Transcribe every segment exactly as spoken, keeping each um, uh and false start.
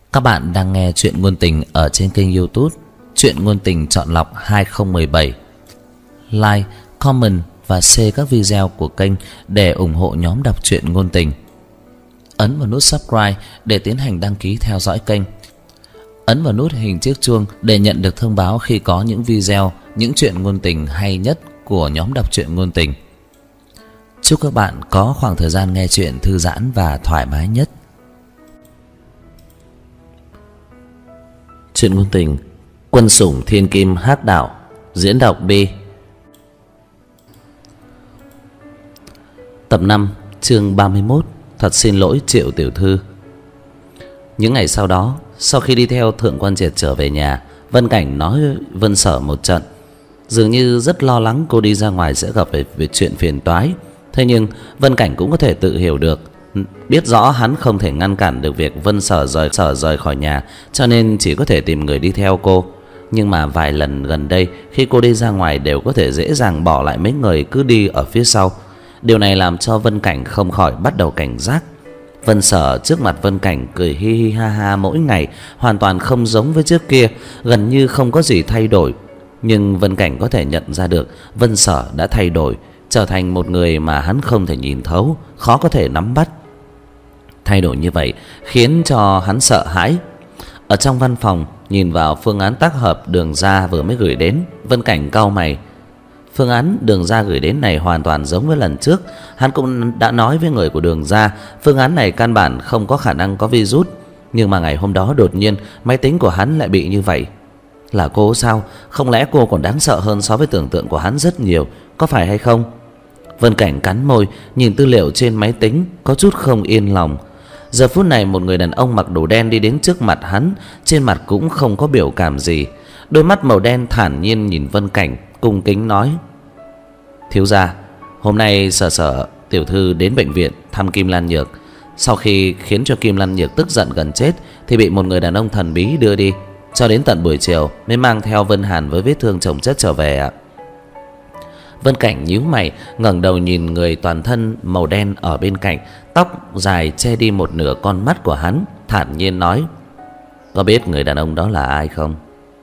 Các bạn đang nghe chuyện ngôn tình ở trên kênh YouTube Chuyện ngôn tình chọn lọc hai không một bảy. Like, comment và share các video của kênh để ủng hộ nhóm đọc truyện ngôn tình. Ấn vào nút subscribe để tiến hành đăng ký theo dõi kênh. Ấn vào nút hình chiếc chuông để nhận được thông báo khi có những video, những chuyện ngôn tình hay nhất của nhóm đọc truyện ngôn tình. Chúc các bạn có khoảng thời gian nghe chuyện thư giãn và thoải mái nhất. Chuyện ngôn tình Quân Sủng Thiên Kim Hắc Đạo. Diễn đọc Bi. Tập năm, chương ba mươi mốt. Thật xin lỗi Triệu tiểu thư. Những ngày sau đó, sau khi đi theo Thượng Quan Triệt trở về nhà, Vân Cảnh nói Vân Sở một trận, dường như rất lo lắng cô đi ra ngoài sẽ gặp về, về chuyện phiền toái. Thế nhưng Vân Cảnh cũng có thể tự hiểu được, biết rõ hắn không thể ngăn cản được việc Vân Sở rời sở rời khỏi nhà, cho nên chỉ có thể tìm người đi theo cô. Nhưng mà vài lần gần đây, khi cô đi ra ngoài đều có thể dễ dàng bỏ lại mấy người cứ đi ở phía sau. Điều này làm cho Vân Cảnh không khỏi bắt đầu cảnh giác. Vân Sở trước mặt Vân Cảnh cười hi hi ha ha mỗi ngày, hoàn toàn không giống với trước kia, gần như không có gì thay đổi. Nhưng Vân Cảnh có thể nhận ra được Vân Sở đã thay đổi, trở thành một người mà hắn không thể nhìn thấu, khó có thể nắm bắt. Thay đổi như vậy khiến cho hắn sợ hãi. Ở trong văn phòng, nhìn vào phương án tác hợp Đường Gia vừa mới gửi đến, Vân Cảnh cau mày. Phương án Đường Gia gửi đến này hoàn toàn giống với lần trước. Hắn cũng đã nói với người của Đường Gia, phương án này căn bản không có khả năng có virus. Nhưng mà ngày hôm đó đột nhiên máy tính của hắn lại bị như vậy. Là cô sao? Không lẽ cô còn đáng sợ hơn so với tưởng tượng của hắn rất nhiều, có phải hay không? Vân Cảnh cắn môi, nhìn tư liệu trên máy tính, có chút không yên lòng. Giờ phút này một người đàn ông mặc đồ đen đi đến trước mặt hắn, trên mặt cũng không có biểu cảm gì. Đôi mắt màu đen thản nhiên nhìn Vân Cảnh, cung kính nói: thiếu gia, hôm nay Sở Sở tiểu thư đến bệnh viện thăm Kim Lan Nhược. Sau khi khiến cho Kim Lan Nhược tức giận gần chết thì bị một người đàn ông thần bí đưa đi, cho đến tận buổi chiều mới mang theo Vân Hàn với vết thương chồng chất trở về ạ. Vân Cảnh nhíu mày, ngẩng đầu nhìn người toàn thân màu đen ở bên cạnh, tóc dài che đi một nửa con mắt của hắn, thản nhiên nói: có biết người đàn ông đó là ai không?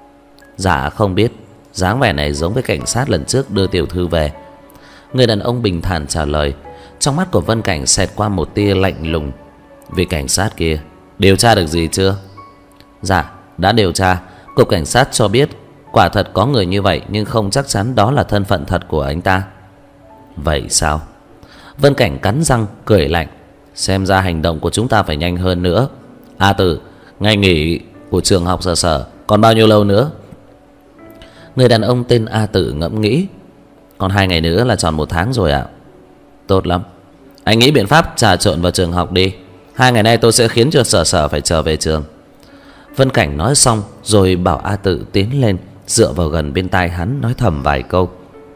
Dạ không biết, dáng vẻ này giống với cảnh sát lần trước đưa tiểu thư về. Người đàn ông bình thản trả lời. Trong mắt của Vân Cảnh xẹt qua một tia lạnh lùng. Vị cảnh sát kia điều tra được gì chưa? Dạ đã điều tra. Cục cảnh sát cho biết quả thật có người như vậy, nhưng không chắc chắn đó là thân phận thật của anh ta. Vậy sao? Vân Cảnh cắn răng cười lạnh. Xem ra hành động của chúng ta phải nhanh hơn nữa. A Tử, ngày nghỉ của trường học Sở Sở còn bao nhiêu lâu nữa? Người đàn ông tên A Tử ngẫm nghĩ. Còn hai ngày nữa là tròn một tháng rồi ạ. Tốt lắm, anh nghĩ biện pháp trà trộn vào trường học đi. Hai ngày nay tôi sẽ khiến cho Sở Sở phải trở về trường. Vân Cảnh nói xong rồi bảo A Tử tiến lên, dựa vào gần bên tai hắn nói thầm vài câu.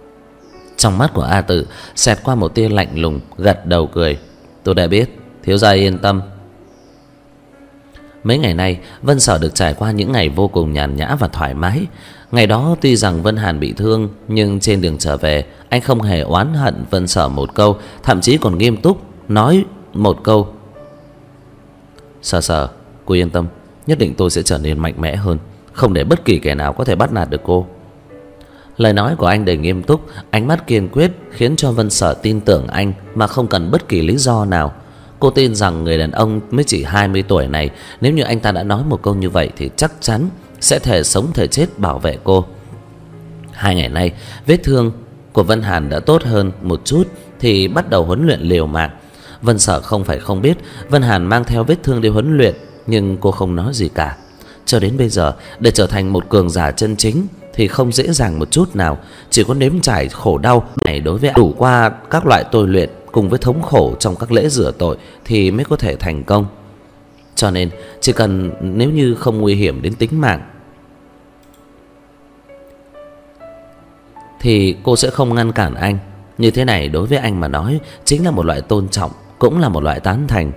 Trong mắt của A Tử xẹt qua một tia lạnh lùng, gật đầu cười. Tôi đã biết, thiếu gia yên tâm. Mấy ngày nay Vân Sở được trải qua những ngày vô cùng nhàn nhã và thoải mái. Ngày đó tuy rằng Vân Hàn bị thương, nhưng trên đường trở về anh không hề oán hận Vân Sở một câu, thậm chí còn nghiêm túc nói một câu: Sở Sở, cô yên tâm, nhất định tôi sẽ trở nên mạnh mẽ hơn, không để bất kỳ kẻ nào có thể bắt nạt được cô. Lời nói của anh đầy nghiêm túc, ánh mắt kiên quyết, khiến cho Vân Sở tin tưởng anh mà không cần bất kỳ lý do nào. Cô tin rằng người đàn ông mới chỉ hai mươi tuổi này, nếu như anh ta đã nói một câu như vậy thì chắc chắn sẽ thể sống thể chết bảo vệ cô. Hai ngày nay vết thương của Vân Hàn đã tốt hơn một chút thì bắt đầu huấn luyện liều mạng. Vân Sở không phải không biết Vân Hàn mang theo vết thương đi huấn luyện, nhưng cô không nói gì cả. Cho đến bây giờ, để trở thành một cường giả chân chính thì không dễ dàng một chút nào. Chỉ có nếm trải khổ đau này đối với đủ qua các loại tôi luyện cùng với thống khổ trong các lễ rửa tội thì mới có thể thành công. Cho nên chỉ cần nếu như không nguy hiểm đến tính mạng thì cô sẽ không ngăn cản anh. Như thế này đối với anh mà nói chính là một loại tôn trọng, cũng là một loại tán thành.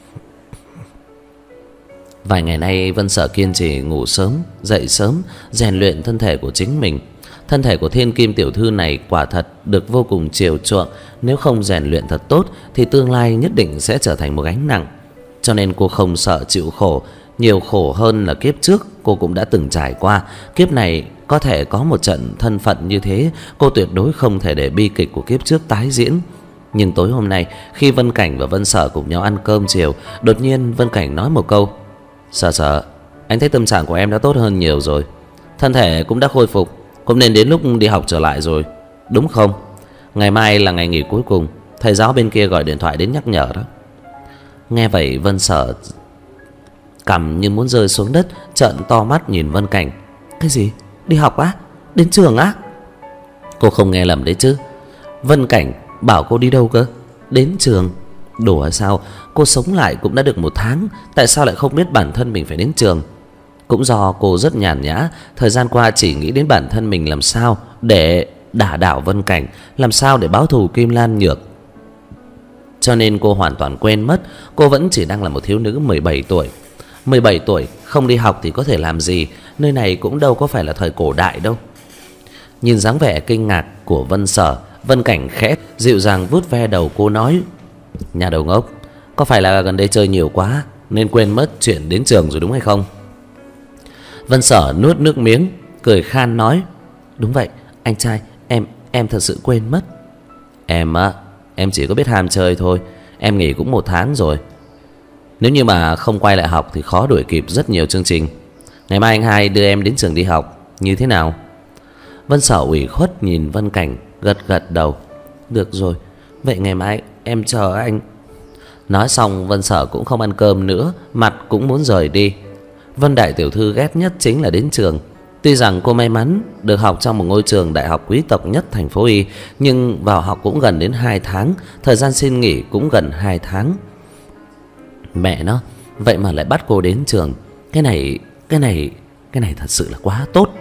Vài ngày nay Vân Sở kiên trì ngủ sớm, dậy sớm, rèn luyện thân thể của chính mình. Thân thể của Thiên Kim tiểu thư này quả thật được vô cùng chiều chuộng, nếu không rèn luyện thật tốt thì tương lai nhất định sẽ trở thành một gánh nặng. Cho nên cô không sợ chịu khổ, Nhiều khổ hơn là kiếp trước cô cũng đã từng trải qua. Kiếp này có thể có một trận thân phận như thế, cô tuyệt đối không thể để bi kịch của kiếp trước tái diễn. Nhưng tối hôm nay, khi Vân Cảnh và Vân Sở cùng nhau ăn cơm chiều, đột nhiên Vân Cảnh nói một câu: Sở Sở, anh thấy tâm trạng của em đã tốt hơn nhiều rồi, thân thể cũng đã khôi phục, cũng nên đến lúc đi học trở lại rồi, đúng không? Ngày mai là ngày nghỉ cuối cùng, thầy giáo bên kia gọi điện thoại đến nhắc nhở đó. Nghe vậy Vân Sở cằm như muốn rơi xuống đất, trợn to mắt nhìn Vân Cảnh. Cái gì? Đi học á? Đến trường á? Cô không nghe lầm đấy chứ? Vân Cảnh bảo cô đi đâu cơ? Đến trường? Đùa sao? Cô sống lại cũng đã được một tháng, tại sao lại không biết bản thân mình phải đến trường? Cũng do cô rất nhàn nhã, thời gian qua chỉ nghĩ đến bản thân mình làm sao để đả đảo Vân Cảnh, làm sao để báo thù Kim Lan Nhược, cho nên cô hoàn toàn quên mất cô vẫn chỉ đang là một thiếu nữ mười bảy tuổi. Mười bảy tuổi không đi học thì có thể làm gì? Nơi này cũng đâu có phải là thời cổ đại đâu. Nhìn dáng vẻ kinh ngạc của Vân Sở, Vân Cảnh khẽ dịu dàng vuốt ve đầu cô nói: Nhà đầu ngốc, có phải là gần đây chơi nhiều quá nên quên mất chuyện đến trường rồi đúng hay không? Vân Sở nuốt nước miếng, cười khan nói: Đúng vậy anh trai, em em thật sự quên mất. Em á, em chỉ có biết ham chơi thôi. Em nghỉ cũng một tháng rồi. Nếu như mà không quay lại học thì khó đuổi kịp rất nhiều chương trình. Ngày mai anh hai đưa em đến trường đi học, như thế nào? Vân Sở ủy khuất nhìn Vân Cảnh, gật gật đầu. Được rồi, vậy ngày mai em chờ anh. Nói xong Vân Sở cũng không ăn cơm nữa, mặt cũng muốn rời đi. Vân đại tiểu thư ghét nhất chính là đến trường. Tuy rằng cô may mắn được học trong một ngôi trường đại học quý tộc nhất thành phố Y, nhưng vào học cũng gần đến hai tháng, thời gian xin nghỉ cũng gần hai tháng. Mẹ nó, vậy mà lại bắt cô đến trường. Cái này, cái này, cái này thật sự là quá tốt.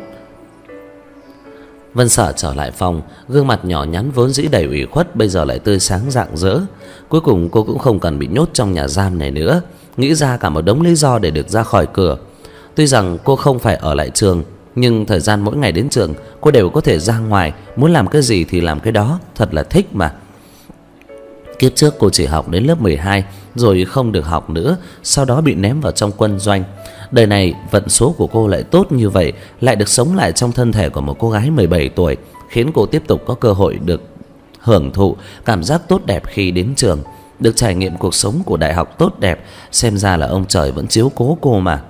Vân Sở trở lại phòng, gương mặt nhỏ nhắn vốn dĩ đầy ủy khuất bây giờ lại tươi sáng rạng rỡ. Cuối cùng cô cũng không cần bị nhốt trong nhà giam này nữa, nghĩ ra cả một đống lý do để được ra khỏi cửa. Tuy rằng cô không phải ở lại trường, nhưng thời gian mỗi ngày đến trường cô đều có thể ra ngoài, muốn làm cái gì thì làm cái đó, thật là thích mà. Kiếp trước cô chỉ học đến lớp mười hai rồi không được học nữa, sau đó bị ném vào trong quân doanh. Đời này vận số của cô lại tốt như vậy, lại được sống lại trong thân thể của một cô gái mười bảy tuổi, khiến cô tiếp tục có cơ hội được hưởng thụ cảm giác tốt đẹp khi đến trường, được trải nghiệm cuộc sống của đại học tốt đẹp. Xem ra là ông trời vẫn chiếu cố cô mà.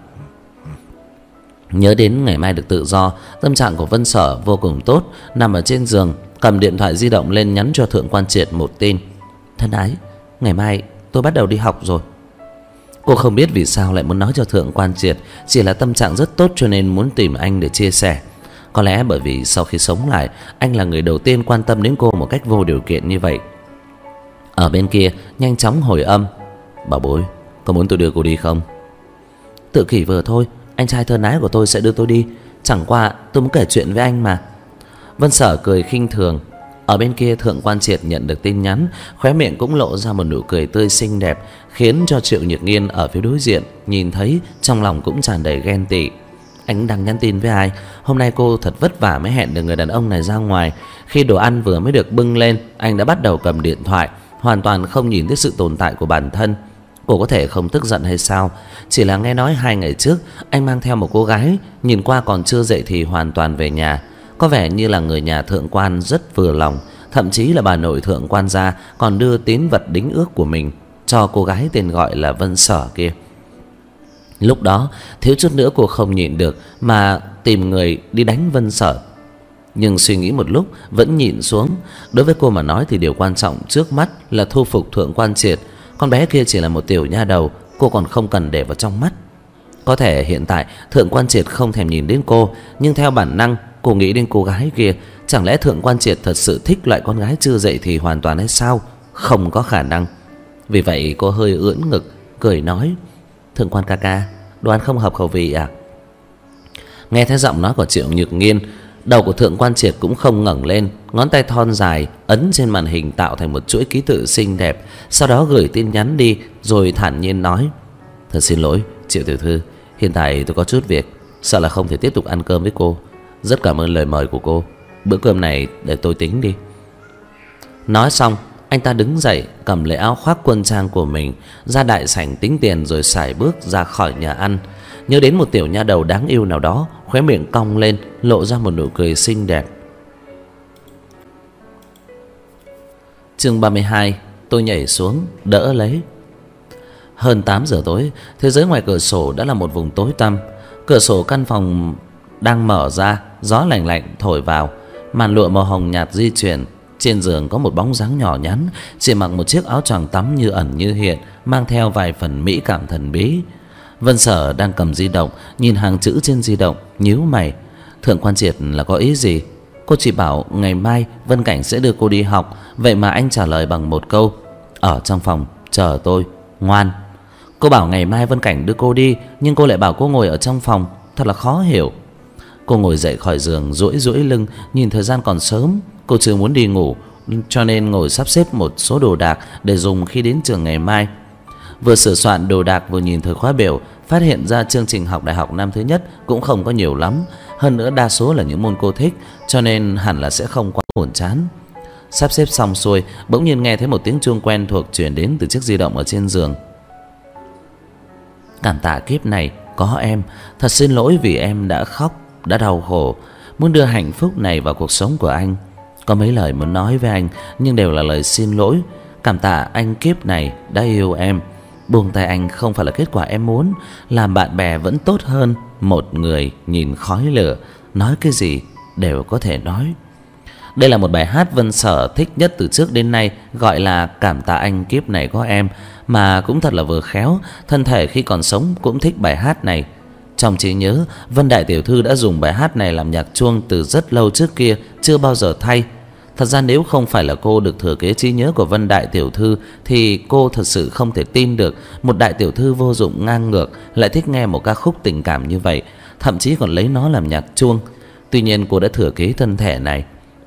Nhớ đến ngày mai được tự do, tâm trạng của Vân Sở vô cùng tốt. Nằm ở trên giường, cầm điện thoại di động lên nhắn cho Thượng Quan Triệt một tin: Thân ái, ngày mai tôi bắt đầu đi học rồi. Cô không biết vì sao lại muốn nói cho Thượng Quan Triệt, chỉ là tâm trạng rất tốt cho nên muốn tìm anh để chia sẻ. Có lẽ bởi vì sau khi sống lại, anh là người đầu tiên quan tâm đến cô một cách vô điều kiện như vậy. Ở bên kia nhanh chóng hồi âm: Bảo bối, có muốn tôi đưa cô đi không? Tự kỷ vừa thôi, anh trai thân ái của tôi sẽ đưa tôi đi. Chẳng qua tôi muốn kể chuyện với anh mà. Vân Sở cười khinh thường. Ở bên kia Thượng Quan Triệt nhận được tin nhắn, khóe miệng cũng lộ ra một nụ cười tươi xinh đẹp, khiến cho Triệu Nhược Nghiên ở phía đối diện nhìn thấy trong lòng cũng tràn đầy ghen tị. Anh đang nhắn tin với ai? Hôm nay cô thật vất vả mới hẹn được người đàn ông này ra ngoài. Khi đồ ăn vừa mới được bưng lên, anh đã bắt đầu cầm điện thoại, hoàn toàn không nhìn thấy sự tồn tại của bản thân. Cô có thể không tức giận hay sao? Chỉ là nghe nói hai ngày trước anh mang theo một cô gái, nhìn qua còn chưa dậy thì hoàn toàn về nhà. Có vẻ như là người nhà Thượng Quan rất vừa lòng, thậm chí là bà nội Thượng Quan gia còn đưa tín vật đính ước của mình cho cô gái tên gọi là Vân Sở kia. Lúc đó thiếu chút nữa cô không nhịn được mà tìm người đi đánh Vân Sở. Nhưng suy nghĩ một lúc vẫn nhịn xuống. Đối với cô mà nói thì điều quan trọng trước mắt là thu phục Thượng Quan Triệt. Con bé kia chỉ là một tiểu nha đầu, cô còn không cần để vào trong mắt. Có thể hiện tại Thượng Quan Triệt không thèm nhìn đến cô, nhưng theo bản năng cô nghĩ đến cô gái kia. Chẳng lẽ Thượng Quan Triệt thật sự thích loại con gái chưa dậy thì hoàn toàn hay sao? Không có khả năng. Vì vậy cô hơi ưỡn ngực, cười nói: Thượng Quan ca ca, đồ ăn không hợp khẩu vị à? Nghe thấy giọng nói của Triệu Nhược Nghiên, đầu của Thượng Quan Triệt cũng không ngẩng lên, ngón tay thon dài ấn trên màn hình tạo thành một chuỗi ký tự xinh đẹp, sau đó gửi tin nhắn đi rồi thản nhiên nói: Thật xin lỗi Triệu tiểu thư, hiện tại tôi có chút việc, sợ là không thể tiếp tục ăn cơm với cô. Rất cảm ơn lời mời của cô, bữa cơm này để tôi tính đi. Nói xong anh ta đứng dậy, cầm lấy áo khoác quân trang của mình, ra đại sảnh tính tiền rồi sải bước ra khỏi nhà ăn. nhớ đến một tiểu nha đầu đáng yêu nào đó, khóe miệng cong lên, lộ ra một nụ cười xinh đẹp. Chương ba mươi hai. Tôi nhảy xuống đỡ lấy. Hơn tám giờ tối, thế giới ngoài cửa sổ đã là một vùng tối tăm. Cửa sổ căn phòng đang mở ra, gió lạnh lạnh thổi vào, màn lụa màu hồng nhạt di chuyển. Trên giường có một bóng dáng nhỏ nhắn, chỉ mặc một chiếc áo choàng tắm như ẩn như hiện, mang theo vài phần mỹ cảm thần bí. Vân Sở đang cầm di động, nhìn hàng chữ trên di động, nhíu mày. Thượng quan Triệt là có ý gì? Cô chỉ bảo ngày mai Vân Cảnh sẽ đưa cô đi học, vậy mà anh trả lời bằng một câu: ở trong phòng chờ tôi, ngoan. Cô bảo ngày mai Vân Cảnh đưa cô đi, nhưng cô lại bảo cô ngồi ở trong phòng, thật là khó hiểu. Cô ngồi dậy khỏi giường, duỗi duỗi lưng, nhìn thời gian còn sớm, cô chưa muốn đi ngủ, cho nên ngồi sắp xếp một số đồ đạc để dùng khi đến trường ngày mai. Vừa sửa soạn đồ đạc vừa nhìn thời khóa biểu, phát hiện ra chương trình học đại học năm thứ nhất cũng không có nhiều lắm, hơn nữa đa số là những môn cô thích, cho nên hẳn là sẽ không quá buồn chán. Sắp xếp xong xuôi, bỗng nhiên nghe thấy một tiếng chuông quen thuộc truyền đến từ chiếc di động ở trên giường. Cảm tạ kiếp này có em, thật xin lỗi vì em đã khóc, đã đau khổ, muốn đưa hạnh phúc này vào cuộc sống của anh. Có mấy lời muốn nói với anh, nhưng đều là lời xin lỗi. Cảm tạ anh kiếp này đã yêu em. Buông tay anh không phải là kết quả em muốn, làm bạn bè vẫn tốt hơn một người nhìn khói lửa, nói cái gì đều có thể nói. Đây là một bài hát Vân Sở thích nhất từ trước đến nay, gọi là Cảm tạ anh kiếp này có em, mà cũng thật là vừa khéo. Thân thể khi còn sống cũng thích bài hát này. Trong trí nhớ, Vân đại tiểu thư đã dùng bài hát này làm nhạc chuông từ rất lâu trước kia, chưa bao giờ thay. Thật ra nếu không phải là cô được thừa kế trí nhớ của Vân đại tiểu thư thì cô thật sự không thể tin được một đại tiểu thư vô dụng ngang ngược lại thích nghe một ca khúc tình cảm như vậy, thậm chí còn lấy nó làm nhạc chuông. Tuy nhiên cô đã thừa kế thân thể này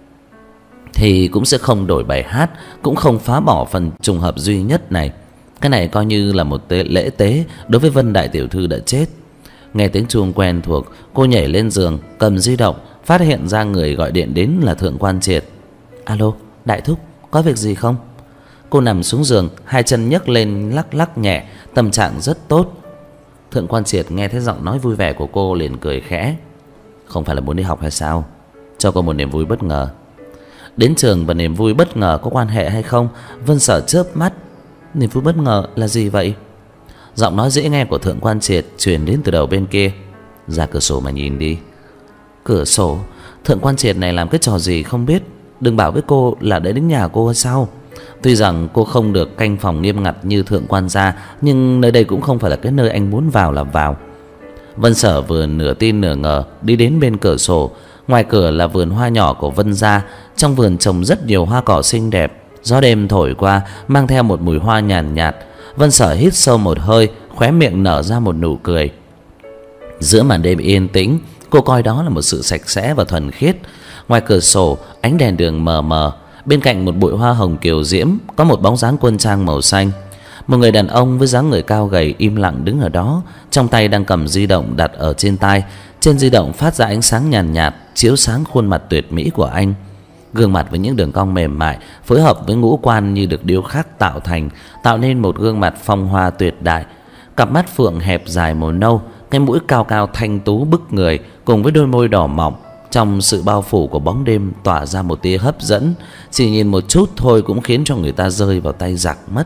thì cũng sẽ không đổi bài hát, cũng không phá bỏ phần trùng hợp duy nhất này. Cái này coi như là một tế, lễ tế đối với Vân đại tiểu thư đã chết. Nghe tiếng chuông quen thuộc, cô nhảy lên giường, cầm di động, phát hiện ra người gọi điện đến là Thượng quan Triệt. Alo, đại thúc, có việc gì không? Cô nằm xuống giường, hai chân nhấc lên lắc lắc nhẹ, tâm trạng rất tốt. Thượng quan Triệt nghe thấy giọng nói vui vẻ của cô liền cười khẽ. Không phải là muốn đi học hay sao? Cho cô một niềm vui bất ngờ. Đến trường và niềm vui bất ngờ có quan hệ hay không? Vân Sở chớp mắt. Niềm vui bất ngờ là gì vậy? Giọng nói dễ nghe của Thượng quan Triệt truyền đến từ đầu bên kia. Ra cửa sổ mà nhìn đi. Cửa sổ? Thượng quan Triệt này làm cái trò gì không biết. Đừng bảo với cô là để đến nhà cô hay sao? Tuy rằng cô không được canh phòng nghiêm ngặt như Thượng quan gia, nhưng nơi đây cũng không phải là cái nơi anh muốn vào là vào. Vân Sở vừa nửa tin nửa ngờ đi đến bên cửa sổ. Ngoài cửa là vườn hoa nhỏ của Vân gia. Trong vườn trồng rất nhiều hoa cỏ xinh đẹp. Gió đêm thổi qua mang theo một mùi hoa nhàn nhạt, nhạt. Vân Sở hít sâu một hơi, khóe miệng nở ra một nụ cười. Giữa màn đêm yên tĩnh, cô coi đó là một sự sạch sẽ và thuần khiết. Ngoài cửa sổ, ánh đèn đường mờ mờ. Bên cạnh một bụi hoa hồng kiều diễm có một bóng dáng quân trang màu xanh. Một người đàn ông với dáng người cao gầy im lặng đứng ở đó, trong tay đang cầm di động đặt ở trên tai. Trên di động phát ra ánh sáng nhàn nhạt, nhạt chiếu sáng khuôn mặt tuyệt mỹ của anh. Gương mặt với những đường cong mềm mại phối hợp với ngũ quan như được điêu khắc tạo thành, tạo nên một gương mặt phong hoa tuyệt đại. Cặp mắt phượng hẹp dài màu nâu, cái mũi cao cao thanh tú bức người, cùng với đôi môi đỏ mọng, trong sự bao phủ của bóng đêm tỏa ra một tia hấp dẫn, chỉ nhìn một chút thôi cũng khiến cho người ta rơi vào tay giặc mất.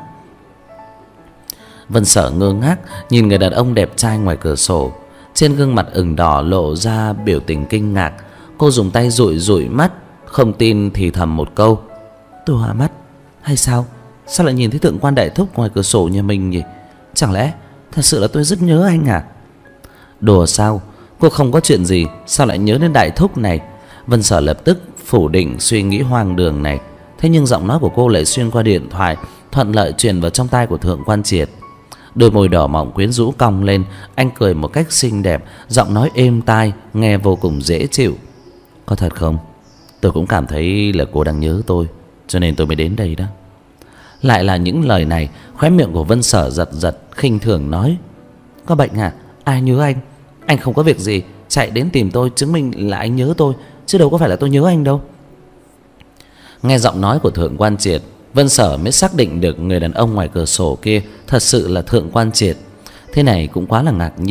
Vân Sở ngơ ngác nhìn người đàn ông đẹp trai ngoài cửa sổ. Trên gương mặt ửng đỏ lộ ra biểu tình kinh ngạc. Cô dùng tay dụi dụi mắt, không tin thì thầm một câu. Tôi hoa mắt hay sao? Sao lại nhìn thấy Thượng quan đại thúc ngoài cửa sổ nhà mình nhỉ? Chẳng lẽ thật sự là tôi rất nhớ anh à? Đùa sao? Cô không có chuyện gì, sao lại nhớ đến đại thúc này? Vân Sở lập tức phủ định suy nghĩ hoang đường này. Thế nhưng giọng nói của cô lại xuyên qua điện thoại, thuận lợi truyền vào trong tai của Thượng quan Triệt. Đôi môi đỏ mọng quyến rũ cong lên, anh cười một cách xinh đẹp, giọng nói êm tai, nghe vô cùng dễ chịu. Có thật không? Tôi cũng cảm thấy là cô đang nhớ tôi, cho nên tôi mới đến đây đó. Lại là những lời này. Khóe miệng của Vân Sở giật giật, khinh thường nói. Có bệnh à? Ai nhớ anh? Anh không có việc gì chạy đến tìm tôi chứng minh là anh nhớ tôi, chứ đâu có phải là tôi nhớ anh đâu. Nghe giọng nói của Thượng quan Triệt, Vân Sở mới xác định được người đàn ông ngoài cửa sổ kia thật sự là Thượng quan Triệt. Thế này cũng quá là ngạc nhiên.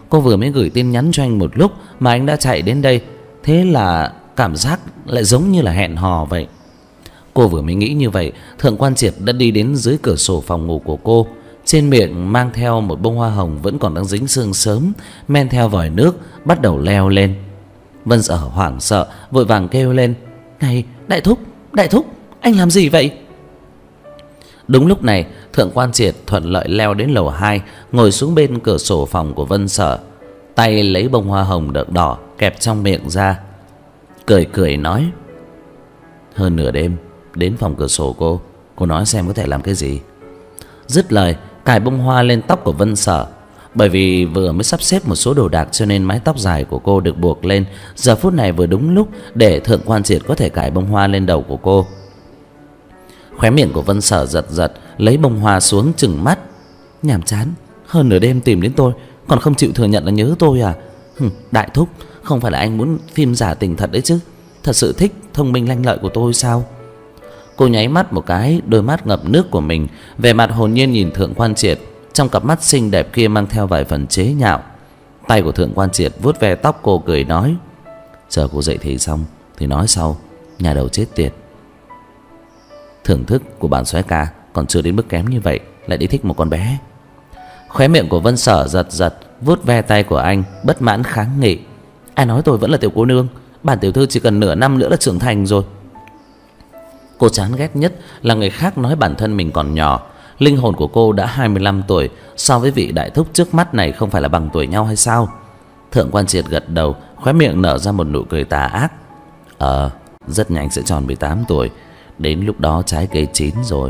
Cô vừa mới gửi tin nhắn cho anh một lúc mà anh đã chạy đến đây. Thế là cảm giác lại giống như là hẹn hò vậy. Cô vừa mới nghĩ như vậy, Thượng Quan Triệt đã đi đến dưới cửa sổ phòng ngủ của cô. Trên miệng mang theo một bông hoa hồng vẫn còn đang dính sương sớm, men theo vòi nước bắt đầu leo lên. Vân Sở hoảng sợ vội vàng kêu lên: "Này, đại thúc, đại thúc, anh làm gì vậy?" Đúng lúc này, Thượng Quan Triệt thuận lợi leo đến lầu hai, ngồi xuống bên cửa sổ phòng của Vân Sở, tay lấy bông hoa hồng đậm đỏ kẹp trong miệng ra, cười cười nói: "Hơn nửa đêm đến phòng cửa sổ cô, cô nói xem có thể làm cái gì." Dứt lời, cài bông hoa lên tóc của Vân Sở. Bởi vì vừa mới sắp xếp một số đồ đạc cho nên mái tóc dài của cô được buộc lên. Giờ phút này vừa đúng lúc để Thượng Quan Triệt có thể cài bông hoa lên đầu của cô. Khóe miệng của Vân Sở giật giật, lấy bông hoa xuống trừng mắt: "Nhàm chán, hơn nửa đêm tìm đến tôi còn không chịu thừa nhận là nhớ tôi à? Hừ, đại thúc, không phải là anh muốn phim giả tình thật đấy chứ? Thật sự thích thông minh lanh lợi của tôi sao?" Cô nháy mắt một cái, đôi mắt ngập nước của mình, vẻ mặt hồn nhiên nhìn Thượng Quan Triệt, trong cặp mắt xinh đẹp kia mang theo vài phần chế nhạo. Tay của Thượng Quan Triệt vuốt ve tóc cô cười nói: "Chờ cô dậy thì xong thì nói sau, nhà đầu chết tiệt. Thưởng thức của bản soái ca còn chưa đến mức kém như vậy, lại đi thích một con bé." Khóe miệng của Vân Sở giật giật, vuốt ve tay của anh, bất mãn kháng nghị: "Ai nói tôi vẫn là tiểu cô nương? Bản tiểu thư chỉ cần nửa năm nữa là trưởng thành rồi." Cô chán ghét nhất là người khác nói bản thân mình còn nhỏ. Linh hồn của cô đã hai mươi lăm tuổi, so với vị đại thúc trước mắt này không phải là bằng tuổi nhau hay sao? Thượng Quan Triệt gật đầu, khóe miệng nở ra một nụ cười tà ác: "Ờ, rất nhanh sẽ tròn mười tám tuổi, đến lúc đó trái cây chín rồi."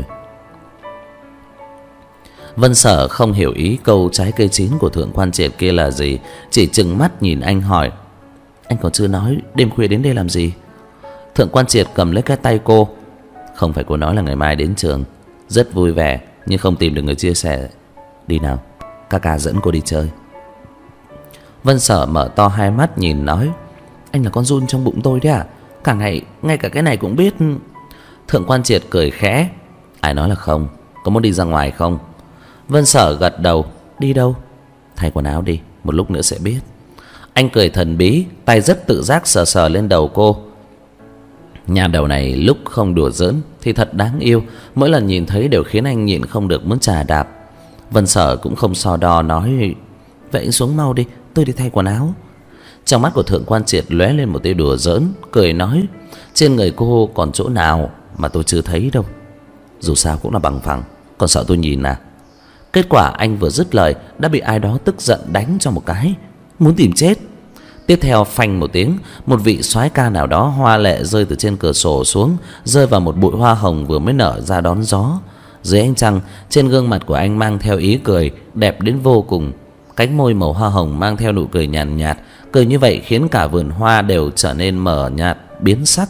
Vân Sở không hiểu ý câu trái cây chín của Thượng Quan Triệt kia là gì, chỉ trừng mắt nhìn anh hỏi: "Anh còn chưa nói đêm khuya đến đây làm gì?" Thượng Quan Triệt cầm lấy cái tay cô: "Không phải cô nói là ngày mai đến trường, rất vui vẻ nhưng không tìm được người chia sẻ. Đi nào, ca ca dẫn cô đi chơi." Vân Sở mở to hai mắt nhìn nói: "Anh là con giun trong bụng tôi đấy à? Cả ngày ngay cả cái này cũng biết." Thượng Quan Triệt cười khẽ: "Ai nói là không? Có muốn đi ra ngoài không?" Vân Sở gật đầu: "Đi đâu?" "Thay quần áo đi, một lúc nữa sẽ biết." Anh cười thần bí, tay rất tự giác sờ sờ lên đầu cô. Nhà đầu này lúc không đùa giỡn thì thật đáng yêu, mỗi lần nhìn thấy đều khiến anh nhịn không được muốn chà đạp. Vân Sở cũng không so đo nói: "Vậy anh xuống mau đi, tôi đi thay quần áo." Trong mắt của Thượng Quan Triệt lóe lên một tia đùa giỡn, cười nói: "Trên người cô còn chỗ nào mà tôi chưa thấy đâu. Dù sao cũng là bằng phẳng, còn sợ tôi nhìn à?" Kết quả anh vừa dứt lời đã bị ai đó tức giận đánh cho một cái, muốn tìm chết. Tiếp theo phanh một tiếng, một vị soái ca nào đó hoa lệ rơi từ trên cửa sổ xuống, rơi vào một bụi hoa hồng vừa mới nở ra đón gió. Dưới ánh trăng, trên gương mặt của anh mang theo ý cười đẹp đến vô cùng. Cánh môi màu hoa hồng mang theo nụ cười nhàn nhạt, nhạt, cười như vậy khiến cả vườn hoa đều trở nên mờ nhạt, biến sắc.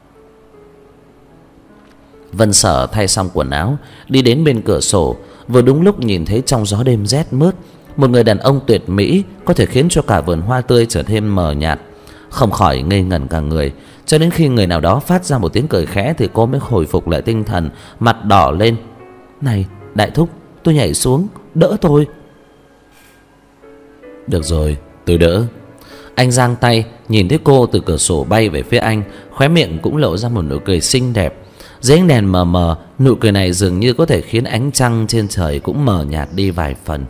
Vân Sở thay xong quần áo, đi đến bên cửa sổ, vừa đúng lúc nhìn thấy trong gió đêm rét mướt, một người đàn ông tuyệt mỹ có thể khiến cho cả vườn hoa tươi trở thêm mờ nhạt. Không khỏi ngây ngẩn cả người, cho đến khi người nào đó phát ra một tiếng cười khẽ thì cô mới hồi phục lại tinh thần, mặt đỏ lên: "Này, đại thúc, tôi nhảy xuống, đỡ tôi." "Được rồi, tôi đỡ." Anh giang tay, nhìn thấy cô từ cửa sổ bay về phía anh, khóe miệng cũng lộ ra một nụ cười xinh đẹp. Dưới ánh đèn mờ mờ, nụ cười này dường như có thể khiến ánh trăng trên trời cũng mờ nhạt đi vài phần.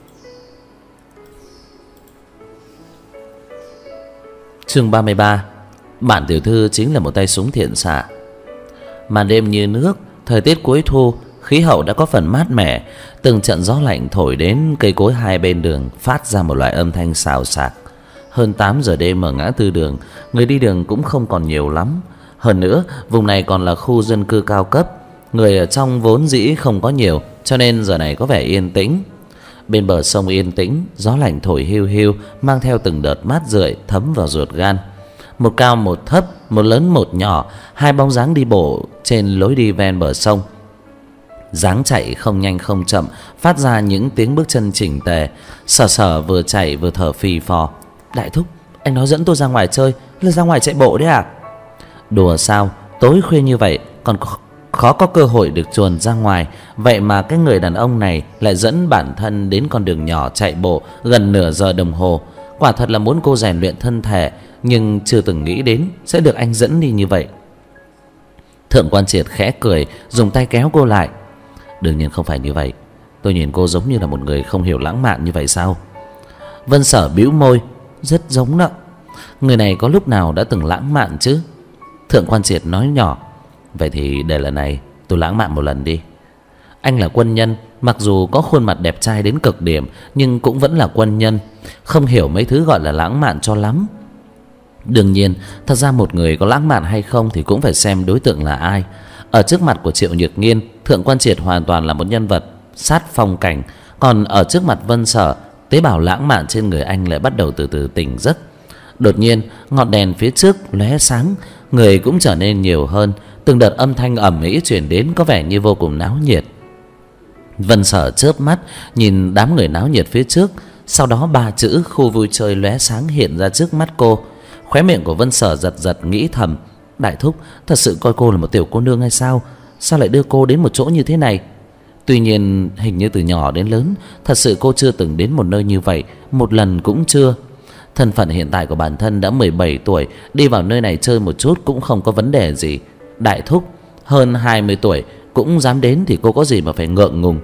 Chương ba mươi ba. Bản tiểu thư chính là một tay súng thiện xạ. Màn đêm như nước, thời tiết cuối thu, khí hậu đã có phần mát mẻ. Từng trận gió lạnh thổi đến, cây cối hai bên đường phát ra một loại âm thanh xào xạc. Hơn tám giờ đêm ở ngã tư đường, người đi đường cũng không còn nhiều lắm. Hơn nữa, vùng này còn là khu dân cư cao cấp, người ở trong vốn dĩ không có nhiều, cho nên giờ này có vẻ yên tĩnh. Bên bờ sông yên tĩnh, gió lạnh thổi hiu hiu, mang theo từng đợt mát rượi thấm vào ruột gan. Một cao một thấp, một lớn một nhỏ, hai bóng dáng đi bộ trên lối đi ven bờ sông. Dáng chạy không nhanh không chậm, phát ra những tiếng bước chân chỉnh tề. Sở Sở vừa chạy vừa thở phì phò: "Đại thúc, anh nói dẫn tôi ra ngoài chơi là ra ngoài chạy bộ đấy à?" "Đùa sao, tối khuya như vậy còn khó có cơ hội được chuồn ra ngoài. Vậy mà cái người đàn ông này lại dẫn bản thân đến con đường nhỏ chạy bộ gần nửa giờ đồng hồ. Quả thật là muốn cô rèn luyện thân thể, nhưng chưa từng nghĩ đến sẽ được anh dẫn đi như vậy. Thượng Quan Triệt khẽ cười, dùng tay kéo cô lại. Đương nhiên không phải như vậy. Tôi nhìn cô giống như là một người không hiểu lãng mạn như vậy sao? Vân Sở bĩu môi. Rất giống đó. Người này có lúc nào đã từng lãng mạn chứ? Thượng Quan Triệt nói nhỏ. Vậy thì để lần này tôi lãng mạn một lần đi. Anh là quân nhân, mặc dù có khuôn mặt đẹp trai đến cực điểm, nhưng cũng vẫn là quân nhân, không hiểu mấy thứ gọi là lãng mạn cho lắm. Đương nhiên, thật ra một người có lãng mạn hay không thì cũng phải xem đối tượng là ai. Ở trước mặt của Triệu Nhược Nghiên, Thượng Quan Triệt hoàn toàn là một nhân vật sát phong cảnh. Còn ở trước mặt Vân Sở, tế bào lãng mạn trên người anh lại bắt đầu từ từ tỉnh giấc. Đột nhiên, ngọn đèn phía trước lóe sáng, người cũng trở nên nhiều hơn. Từng đợt âm thanh ầm ĩ truyền đến, có vẻ như vô cùng náo nhiệt. Vân Sở chớp mắt nhìn đám người náo nhiệt phía trước, sau đó ba chữ khu vui chơi lóe sáng hiện ra trước mắt cô. Khóe miệng của Vân Sở giật giật, nghĩ thầm: Đại thúc thật sự coi cô là một tiểu cô nương hay sao? Sao lại đưa cô đến một chỗ như thế này? Tuy nhiên hình như từ nhỏ đến lớn, thật sự cô chưa từng đến một nơi như vậy, một lần cũng chưa. Thân phận hiện tại của bản thân đã mười bảy tuổi, đi vào nơi này chơi một chút cũng không có vấn đề gì. Đại thúc hơn hai mươi tuổi cũng dám đến thì cô có gì mà phải ngượng ngùng.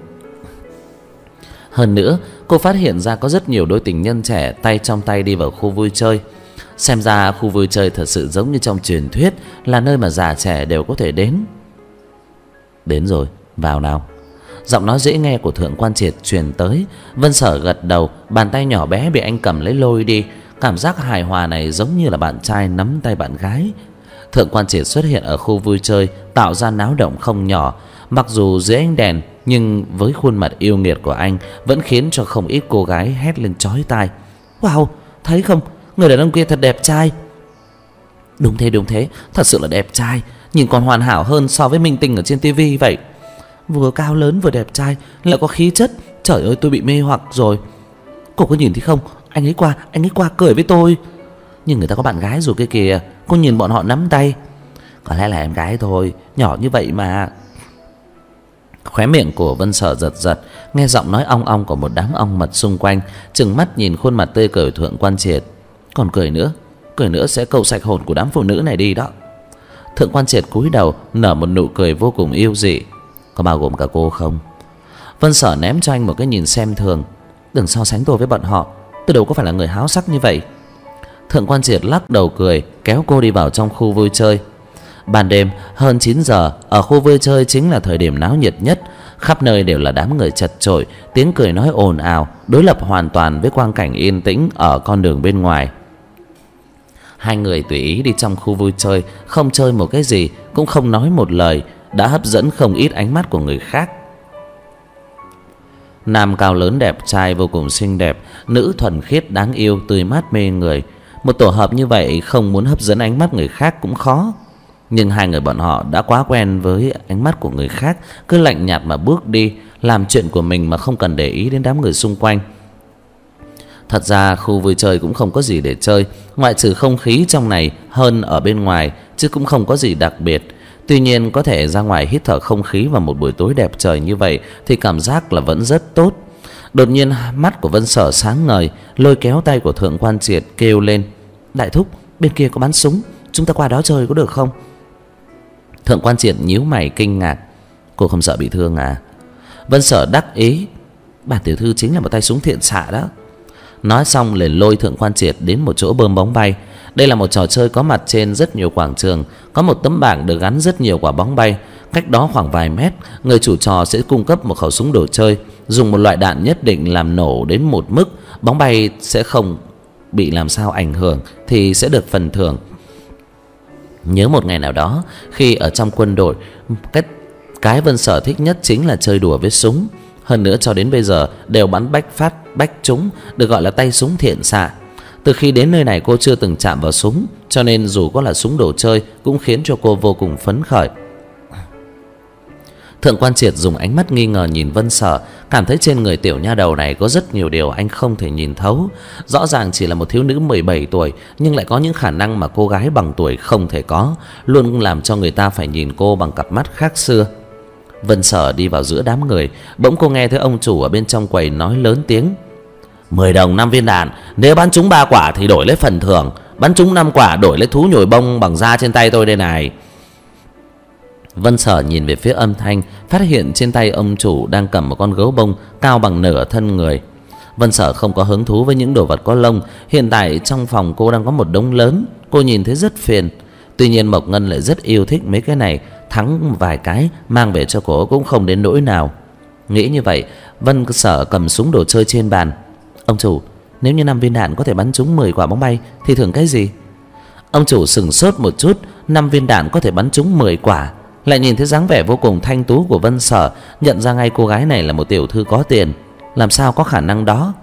Hơn nữa, cô phát hiện ra có rất nhiều đôi tình nhân trẻ tay trong tay đi vào khu vui chơi. Xem ra khu vui chơi thật sự giống như trong truyền thuyết, là nơi mà già trẻ đều có thể đến. Đến rồi, vào nào. Giọng nói dễ nghe của Thượng Quan Triệt truyền tới. Vân Sở gật đầu, bàn tay nhỏ bé bị anh cầm lấy lôi đi. Cảm giác hài hòa này giống như là bạn trai nắm tay bạn gái. Thượng Quan Triệt xuất hiện ở khu vui chơi, tạo ra náo động không nhỏ. Mặc dù dưới ánh đèn, nhưng với khuôn mặt yêu nghiệt của anh vẫn khiến cho không ít cô gái hét lên chói tai. Wow, thấy không, người đàn ông kia thật đẹp trai. Đúng thế, đúng thế, thật sự là đẹp trai. Nhìn còn hoàn hảo hơn so với minh tinh ở trên tivi vậy. Vừa cao lớn vừa đẹp trai, lại có khí chất. Trời ơi, tôi bị mê hoặc rồi. Cô có nhìn thấy không, anh ấy qua, anh ấy qua cười với tôi. Nhưng người ta có bạn gái rồi kia kìa. Cô nhìn bọn họ nắm tay. Có lẽ là em gái thôi, nhỏ như vậy mà. Khóe miệng của Vân Sở giật giật, nghe giọng nói ong ong của một đám ong mật xung quanh, trừng mắt nhìn khuôn mặt tươi cười Thượng Quan Triệt. Còn cười nữa, cười nữa sẽ câu sạch hồn của đám phụ nữ này đi đó. Thượng Quan Triệt cúi đầu nở một nụ cười vô cùng yêu dị. Có bao gồm cả cô không? Vân Sở ném cho anh một cái nhìn xem thường. Đừng so sánh tôi với bọn họ, tôi đâu có phải là người háo sắc như vậy. Thượng Quan Triệt lắc đầu cười, kéo cô đi vào trong khu vui chơi. Ban đêm hơn chín giờ, ở khu vui chơi chính là thời điểm náo nhiệt nhất. Khắp nơi đều là đám người chật chội, tiếng cười nói ồn ào, đối lập hoàn toàn với quang cảnh yên tĩnh ở con đường bên ngoài. Hai người tùy ý đi trong khu vui chơi, không chơi một cái gì, cũng không nói một lời, đã hấp dẫn không ít ánh mắt của người khác. Nam cao lớn đẹp trai vô cùng xinh đẹp, nữ thuần khiết đáng yêu, tươi mát mê người. Một tổ hợp như vậy không muốn hấp dẫn ánh mắt người khác cũng khó. Nhưng hai người bọn họ đã quá quen với ánh mắt của người khác, cứ lạnh nhạt mà bước đi, làm chuyện của mình mà không cần để ý đến đám người xung quanh. Thật ra khu vui chơi cũng không có gì để chơi, ngoại trừ không khí trong này hơn ở bên ngoài, chứ cũng không có gì đặc biệt. Tuy nhiên có thể ra ngoài hít thở không khí vào một buổi tối đẹp trời như vậy thì cảm giác là vẫn rất tốt. Đột nhiên mắt của Vân Sở sáng ngời, lôi kéo tay của Thượng Quan Triệt kêu lên: Đại thúc, bên kia có bắn súng, chúng ta qua đó chơi có được không? Thượng Quan Triệt nhíu mày kinh ngạc. Cô không sợ bị thương à? Vân Sở đắc ý: Bản tiểu thư chính là một tay súng thiện xạ đó. Nói xong liền lôi Thượng Quan Triệt đến một chỗ bơm bóng bay. Đây là một trò chơi có mặt trên rất nhiều quảng trường, có một tấm bảng được gắn rất nhiều quả bóng bay. Cách đó khoảng vài mét, người chủ trò sẽ cung cấp một khẩu súng đồ chơi, dùng một loại đạn nhất định làm nổ đến một mức bóng bay sẽ không bị làm sao ảnh hưởng thì sẽ được phần thưởng. Nhớ một ngày nào đó khi ở trong quân đội, cái cái Vân Sở thích nhất chính là chơi đùa với súng. Hơn nữa cho đến bây giờ đều bắn bách phát bách trúng, được gọi là tay súng thiện xạ. Từ khi đến nơi này cô chưa từng chạm vào súng, cho nên dù có là súng đồ chơi cũng khiến cho cô vô cùng phấn khởi. Thượng Quan Triệt dùng ánh mắt nghi ngờ nhìn Vân Sở, cảm thấy trên người tiểu nha đầu này có rất nhiều điều anh không thể nhìn thấu. Rõ ràng chỉ là một thiếu nữ mười bảy tuổi, nhưng lại có những khả năng mà cô gái bằng tuổi không thể có, luôn làm cho người ta phải nhìn cô bằng cặp mắt khác xưa. Vân Sở đi vào giữa đám người, bỗng cô nghe thấy ông chủ ở bên trong quầy nói lớn tiếng: mười đồng năm viên đạn, nếu bắn trúng ba quả thì đổi lấy phần thưởng, bắn trúng năm quả đổi lấy thú nhồi bông bằng da trên tay tôi đây này. Vân Sở nhìn về phía âm thanh, phát hiện trên tay ông chủ đang cầm một con gấu bông cao bằng nửa thân người. Vân Sở không có hứng thú với những đồ vật có lông, hiện tại trong phòng cô đang có một đống lớn, cô nhìn thấy rất phiền. Tuy nhiên Mộc Ngân lại rất yêu thích mấy cái này, thắng vài cái mang về cho cô cũng không đến nỗi nào. Nghĩ như vậy, Vân Sở cầm súng đồ chơi trên bàn: ông chủ, nếu như năm viên đạn có thể bắn trúng mười quả bóng bay thì thưởng cái gì? Ông chủ sừng sốt một chút, năm viên đạn có thể bắn trúng mười quả. Lại nhìn thấy dáng vẻ vô cùng thanh tú của Vân Sở, nhận ra ngay cô gái này là một tiểu thư có tiền. Làm sao có khả năng đó?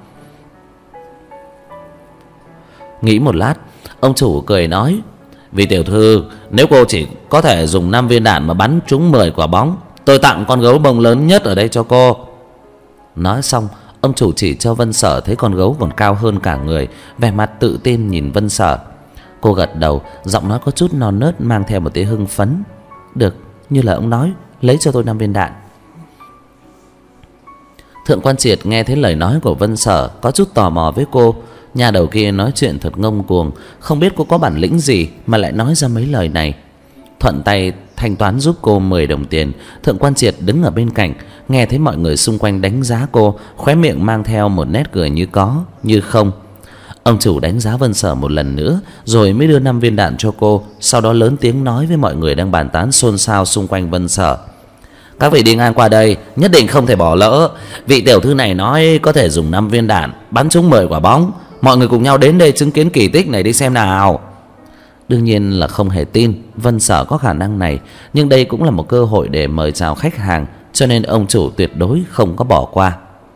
Nghĩ một lát, ông chủ cười nói: vì tiểu thư, nếu cô chỉ có thể dùng năm viên đạn mà bắn trúng mười quả bóng, tôi tặng con gấu bông lớn nhất ở đây cho cô. Nói xong, ông chủ chỉ cho Vân Sở thấy con gấu còn cao hơn cả người, vẻ mặt tự tin nhìn Vân Sở. Cô gật đầu, giọng nói có chút non nớt mang theo một tí hưng phấn: được, như là ông nói, lấy cho tôi năm viên đạn. Thượng Quan Triệt nghe thấy lời nói của Vân Sở, có chút tò mò với cô. Nhà đầu kia nói chuyện thật ngông cuồng, không biết cô có bản lĩnh gì mà lại nói ra mấy lời này. Thuận tay thanh toán giúp cô mười đồng tiền. Thượng Quan Triệt đứng ở bên cạnh, nghe thấy mọi người xung quanh đánh giá cô, khóe miệng mang theo một nét cười như có như không. Ông chủ đánh giá Vân Sở một lần nữa, rồi mới đưa năm viên đạn cho cô. Sau đó lớn tiếng nói với mọi người đang bàn tán xôn xao xung quanh Vân Sở: các vị đi ngang qua đây nhất định không thể bỏ lỡ. Vị tiểu thư này nói có thể dùng năm viên đạn bắn trúng mười quả bóng. Mọi người cùng nhau đến đây chứng kiến kỳ tích này đi xem nào. Đương nhiên là không hề tin Vân Sở có khả năng này, nhưng đây cũng là một cơ hội để mời chào khách hàng, cho nên ông chủ tuyệt đối không có bỏ qua.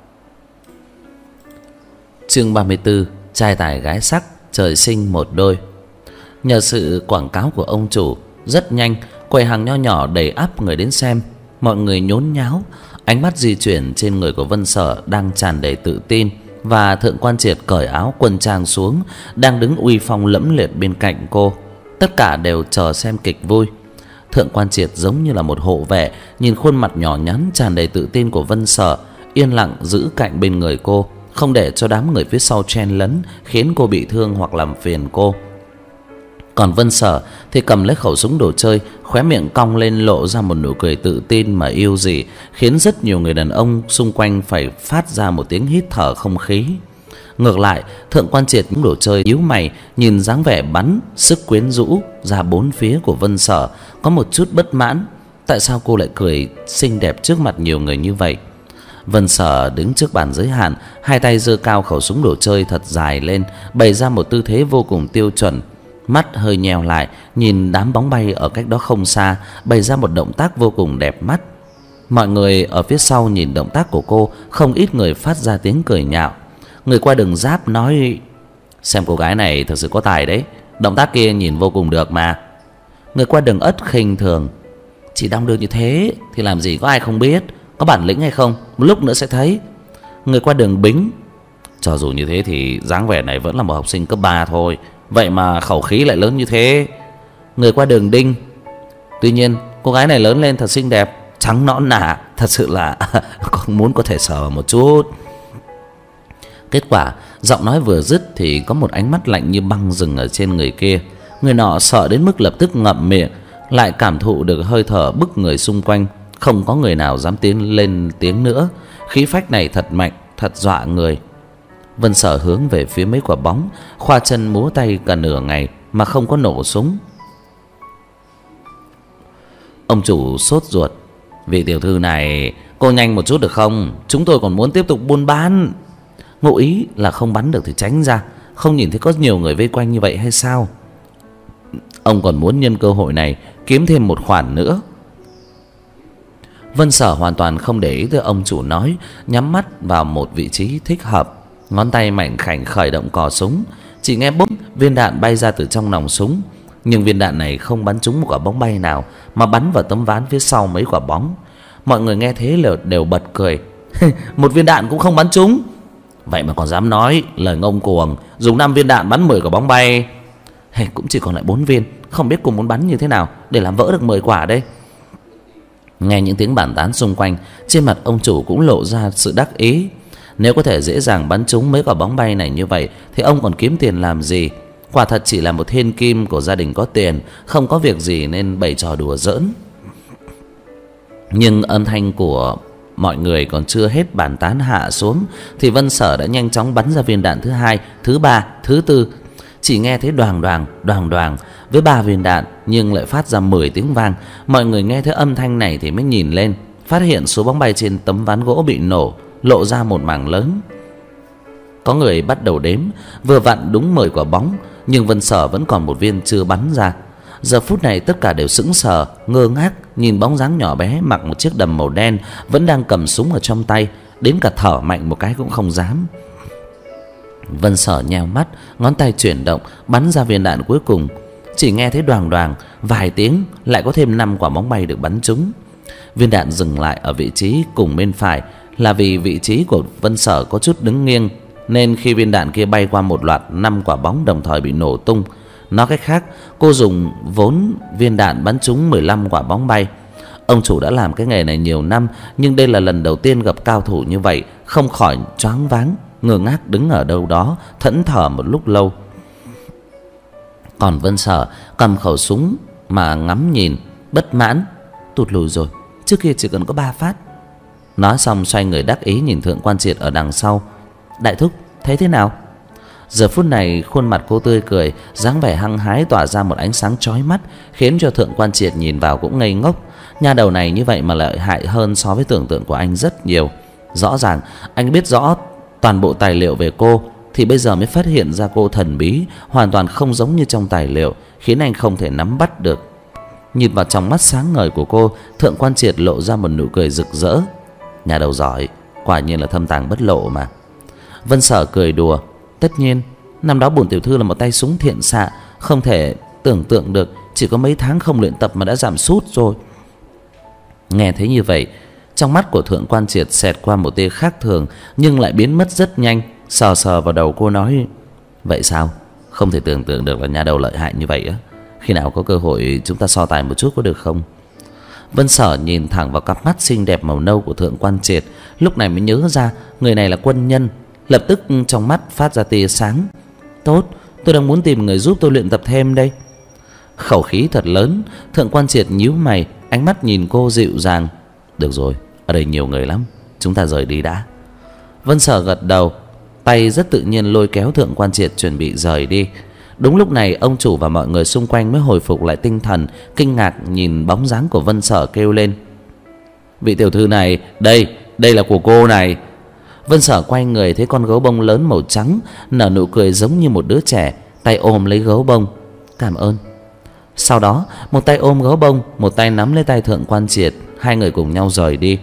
Chương ba mươi tư: trai tài gái sắc, trời sinh một đôi. Nhờ sự quảng cáo của ông chủ, rất nhanh quầy hàng nho nhỏ đầy ắp người đến xem. Mọi người nhốn nháo, ánh mắt di chuyển trên người của Vân Sở đang tràn đầy tự tin. Và Thượng Quan Triệt cởi áo quân trang xuống, đang đứng uy phong lẫm liệt bên cạnh cô. Tất cả đều chờ xem kịch vui. Thượng Quan Triệt giống như là một hộ vệ, nhìn khuôn mặt nhỏ nhắn tràn đầy tự tin của Vân Sở, yên lặng giữ cạnh bên người cô, không để cho đám người phía sau chen lấn khiến cô bị thương hoặc làm phiền cô. Còn Vân Sở thì cầm lấy khẩu súng đồ chơi, khóe miệng cong lên lộ ra một nụ cười tự tin mà yêu dị, khiến rất nhiều người đàn ông xung quanh phải phát ra một tiếng hít thở không khí. Ngược lại, Thượng Quan Triệt những đồ chơi nhíu mày, nhìn dáng vẻ bắn sức quyến rũ ra bốn phía của Vân Sở, có một chút bất mãn. Tại sao cô lại cười xinh đẹp trước mặt nhiều người như vậy? Vân Sở đứng trước bàn giới hạn, hai tay giơ cao khẩu súng đồ chơi thật dài lên, bày ra một tư thế vô cùng tiêu chuẩn. Mắt hơi nheo lại, nhìn đám bóng bay ở cách đó không xa, bày ra một động tác vô cùng đẹp mắt. Mọi người ở phía sau nhìn động tác của cô, không ít người phát ra tiếng cười nhạo. Người qua đường Giáp nói: xem cô gái này thật sự có tài đấy, động tác kia nhìn vô cùng được mà. Người qua đường Ất khinh thường: chỉ đong đưa như thế thì làm gì có ai không biết, có bản lĩnh hay không một lúc nữa sẽ thấy. Người qua đường Bính: cho dù như thế thì dáng vẻ này vẫn là một học sinh cấp ba thôi, vậy mà khẩu khí lại lớn như thế. Người qua đường Đinh: tuy nhiên cô gái này lớn lên thật xinh đẹp, trắng nõn nà, thật sự là con muốn có thể sờ một chút. Kết quả giọng nói vừa dứt thì có một ánh mắt lạnh như băng dừng ở trên người kia. Người nọ sợ đến mức lập tức ngậm miệng, lại cảm thụ được hơi thở bức người xung quanh. Không có người nào dám tiến lên tiếng nữa. Khí phách này thật mạnh, thật dọa người. Vân Sở hướng về phía mấy quả bóng, khoa chân múa tay cả nửa ngày mà không có nổ súng. Ông chủ sốt ruột: vị tiểu thư này, cô nhanh một chút được không? Chúng tôi còn muốn tiếp tục buôn bán. Ngụ ý là không bắn được thì tránh ra, không nhìn thấy có nhiều người vây quanh như vậy hay sao? Ông còn muốn nhân cơ hội này kiếm thêm một khoản nữa. Vân Sở hoàn toàn không để ý tới ông chủ nói, nhắm mắt vào một vị trí thích hợp, ngón tay mảnh khảnh khởi động cò súng. Chỉ nghe bốp, viên đạn bay ra từ trong nòng súng. Nhưng viên đạn này không bắn trúng một quả bóng bay nào, mà bắn vào tấm ván phía sau mấy quả bóng. Mọi người nghe thế đều, đều bật cười. Một viên đạn cũng không bắn trúng. Vậy mà còn dám nói lời ngông cuồng, dùng năm viên đạn bắn mười quả bóng bay. Hey, cũng chỉ còn lại bốn viên, không biết cùng muốn bắn như thế nào để làm vỡ được mười quả đây. Nghe những tiếng bàn tán xung quanh, trên mặt ông chủ cũng lộ ra sự đắc ý. Nếu có thể dễ dàng bắn trúng mấy quả bóng bay này như vậy thì ông còn kiếm tiền làm gì. Quả thật chỉ là một thiên kim của gia đình có tiền, không có việc gì nên bày trò đùa giỡn. Nhưng âm thanh của mọi người còn chưa hết bàn tán hạ xuống thì Vân Sở đã nhanh chóng bắn ra viên đạn thứ hai, thứ ba, thứ tư. Chỉ nghe thấy đoàng đoàng, đoàng đoàng với ba viên đạn nhưng lại phát ra mười tiếng vang. Mọi người nghe thấy âm thanh này thì mới nhìn lên, phát hiện số bóng bay trên tấm ván gỗ bị nổ, lộ ra một mảng lớn. Có người bắt đầu đếm, vừa vặn đúng mười quả bóng, nhưng Vân Sở vẫn còn một viên chưa bắn ra. Giờ phút này tất cả đều sững sờ, ngơ ngác nhìn bóng dáng nhỏ bé mặc một chiếc đầm màu đen, vẫn đang cầm súng ở trong tay, đến cả thở mạnh một cái cũng không dám. Vân Sở nheo mắt, ngón tay chuyển động, bắn ra viên đạn cuối cùng. Chỉ nghe thấy đoàng đoàng vài tiếng, lại có thêm năm quả bóng bay được bắn trúng. Viên đạn dừng lại ở vị trí cùng bên phải, là vì vị trí của Vân Sở có chút đứng nghiêng, nên khi viên đạn kia bay qua một loạt năm quả bóng đồng thời bị nổ tung. Nói cách khác, cô dùng vốn viên đạn bắn trúng mười lăm quả bóng bay. Ông chủ đã làm cái nghề này nhiều năm, nhưng đây là lần đầu tiên gặp cao thủ như vậy, không khỏi choáng váng, ngơ ngác đứng ở đâu đó thẫn thờ một lúc lâu. Còn Vân Sở cầm khẩu súng mà ngắm nhìn, bất mãn, tụt lùi rồi, trước kia chỉ cần có ba phát. Nói xong xoay người đắc ý nhìn Thượng Quan Triệt ở đằng sau. Đại thúc, thấy thế nào? Giờ phút này khuôn mặt cô tươi cười, dáng vẻ hăng hái tỏa ra một ánh sáng chói mắt, khiến cho Thượng Quan Triệt nhìn vào cũng ngây ngốc. Nha đầu này như vậy mà lợi hại hơn so với tưởng tượng của anh rất nhiều. Rõ ràng anh biết rõ toàn bộ tài liệu về cô, thì bây giờ mới phát hiện ra cô thần bí, hoàn toàn không giống như trong tài liệu, khiến anh không thể nắm bắt được. Nhìn vào trong mắt sáng ngời của cô, Thượng Quan Triệt lộ ra một nụ cười rực rỡ. Nhà đầu giỏi, quả nhiên là thâm tàng bất lộ mà. Vân Sở cười đùa. Tất nhiên, năm đó bổn tiểu thư là một tay súng thiện xạ, không thể tưởng tượng được chỉ có mấy tháng không luyện tập mà đã giảm sút rồi. Nghe thấy như vậy, trong mắt của Thượng Quan Triệt xẹt qua một tia khác thường, nhưng lại biến mất rất nhanh. Sờ sờ vào đầu cô nói: vậy sao? Không thể tưởng tượng được là nhà đầu lợi hại như vậy á. Khi nào có cơ hội chúng ta so tài một chút có được không? Vân Sở nhìn thẳng vào cặp mắt xinh đẹp màu nâu của Thượng Quan Triệt, lúc này mới nhớ ra người này là quân nhân, lập tức trong mắt phát ra tia sáng. Tốt, tôi đang muốn tìm người giúp tôi luyện tập thêm đây. Khẩu khí thật lớn, Thượng Quan Triệt nhíu mày, ánh mắt nhìn cô dịu dàng. Được rồi, ở đây nhiều người lắm, chúng ta rời đi đã. Vân Sở gật đầu, tay rất tự nhiên lôi kéo Thượng Quan Triệt chuẩn bị rời đi. Đúng lúc này ông chủ và mọi người xung quanh mới hồi phục lại tinh thần, kinh ngạc nhìn bóng dáng của Vân Sở kêu lên: vị tiểu thư này, đây, đây là của cô này. Vân Sở quay người thấy con gấu bông lớn màu trắng, nở nụ cười giống như một đứa trẻ, tay ôm lấy gấu bông. Cảm ơn. Sau đó một tay ôm gấu bông, một tay nắm lấy tay Thượng Quan Triệt, hai người cùng nhau rời đi.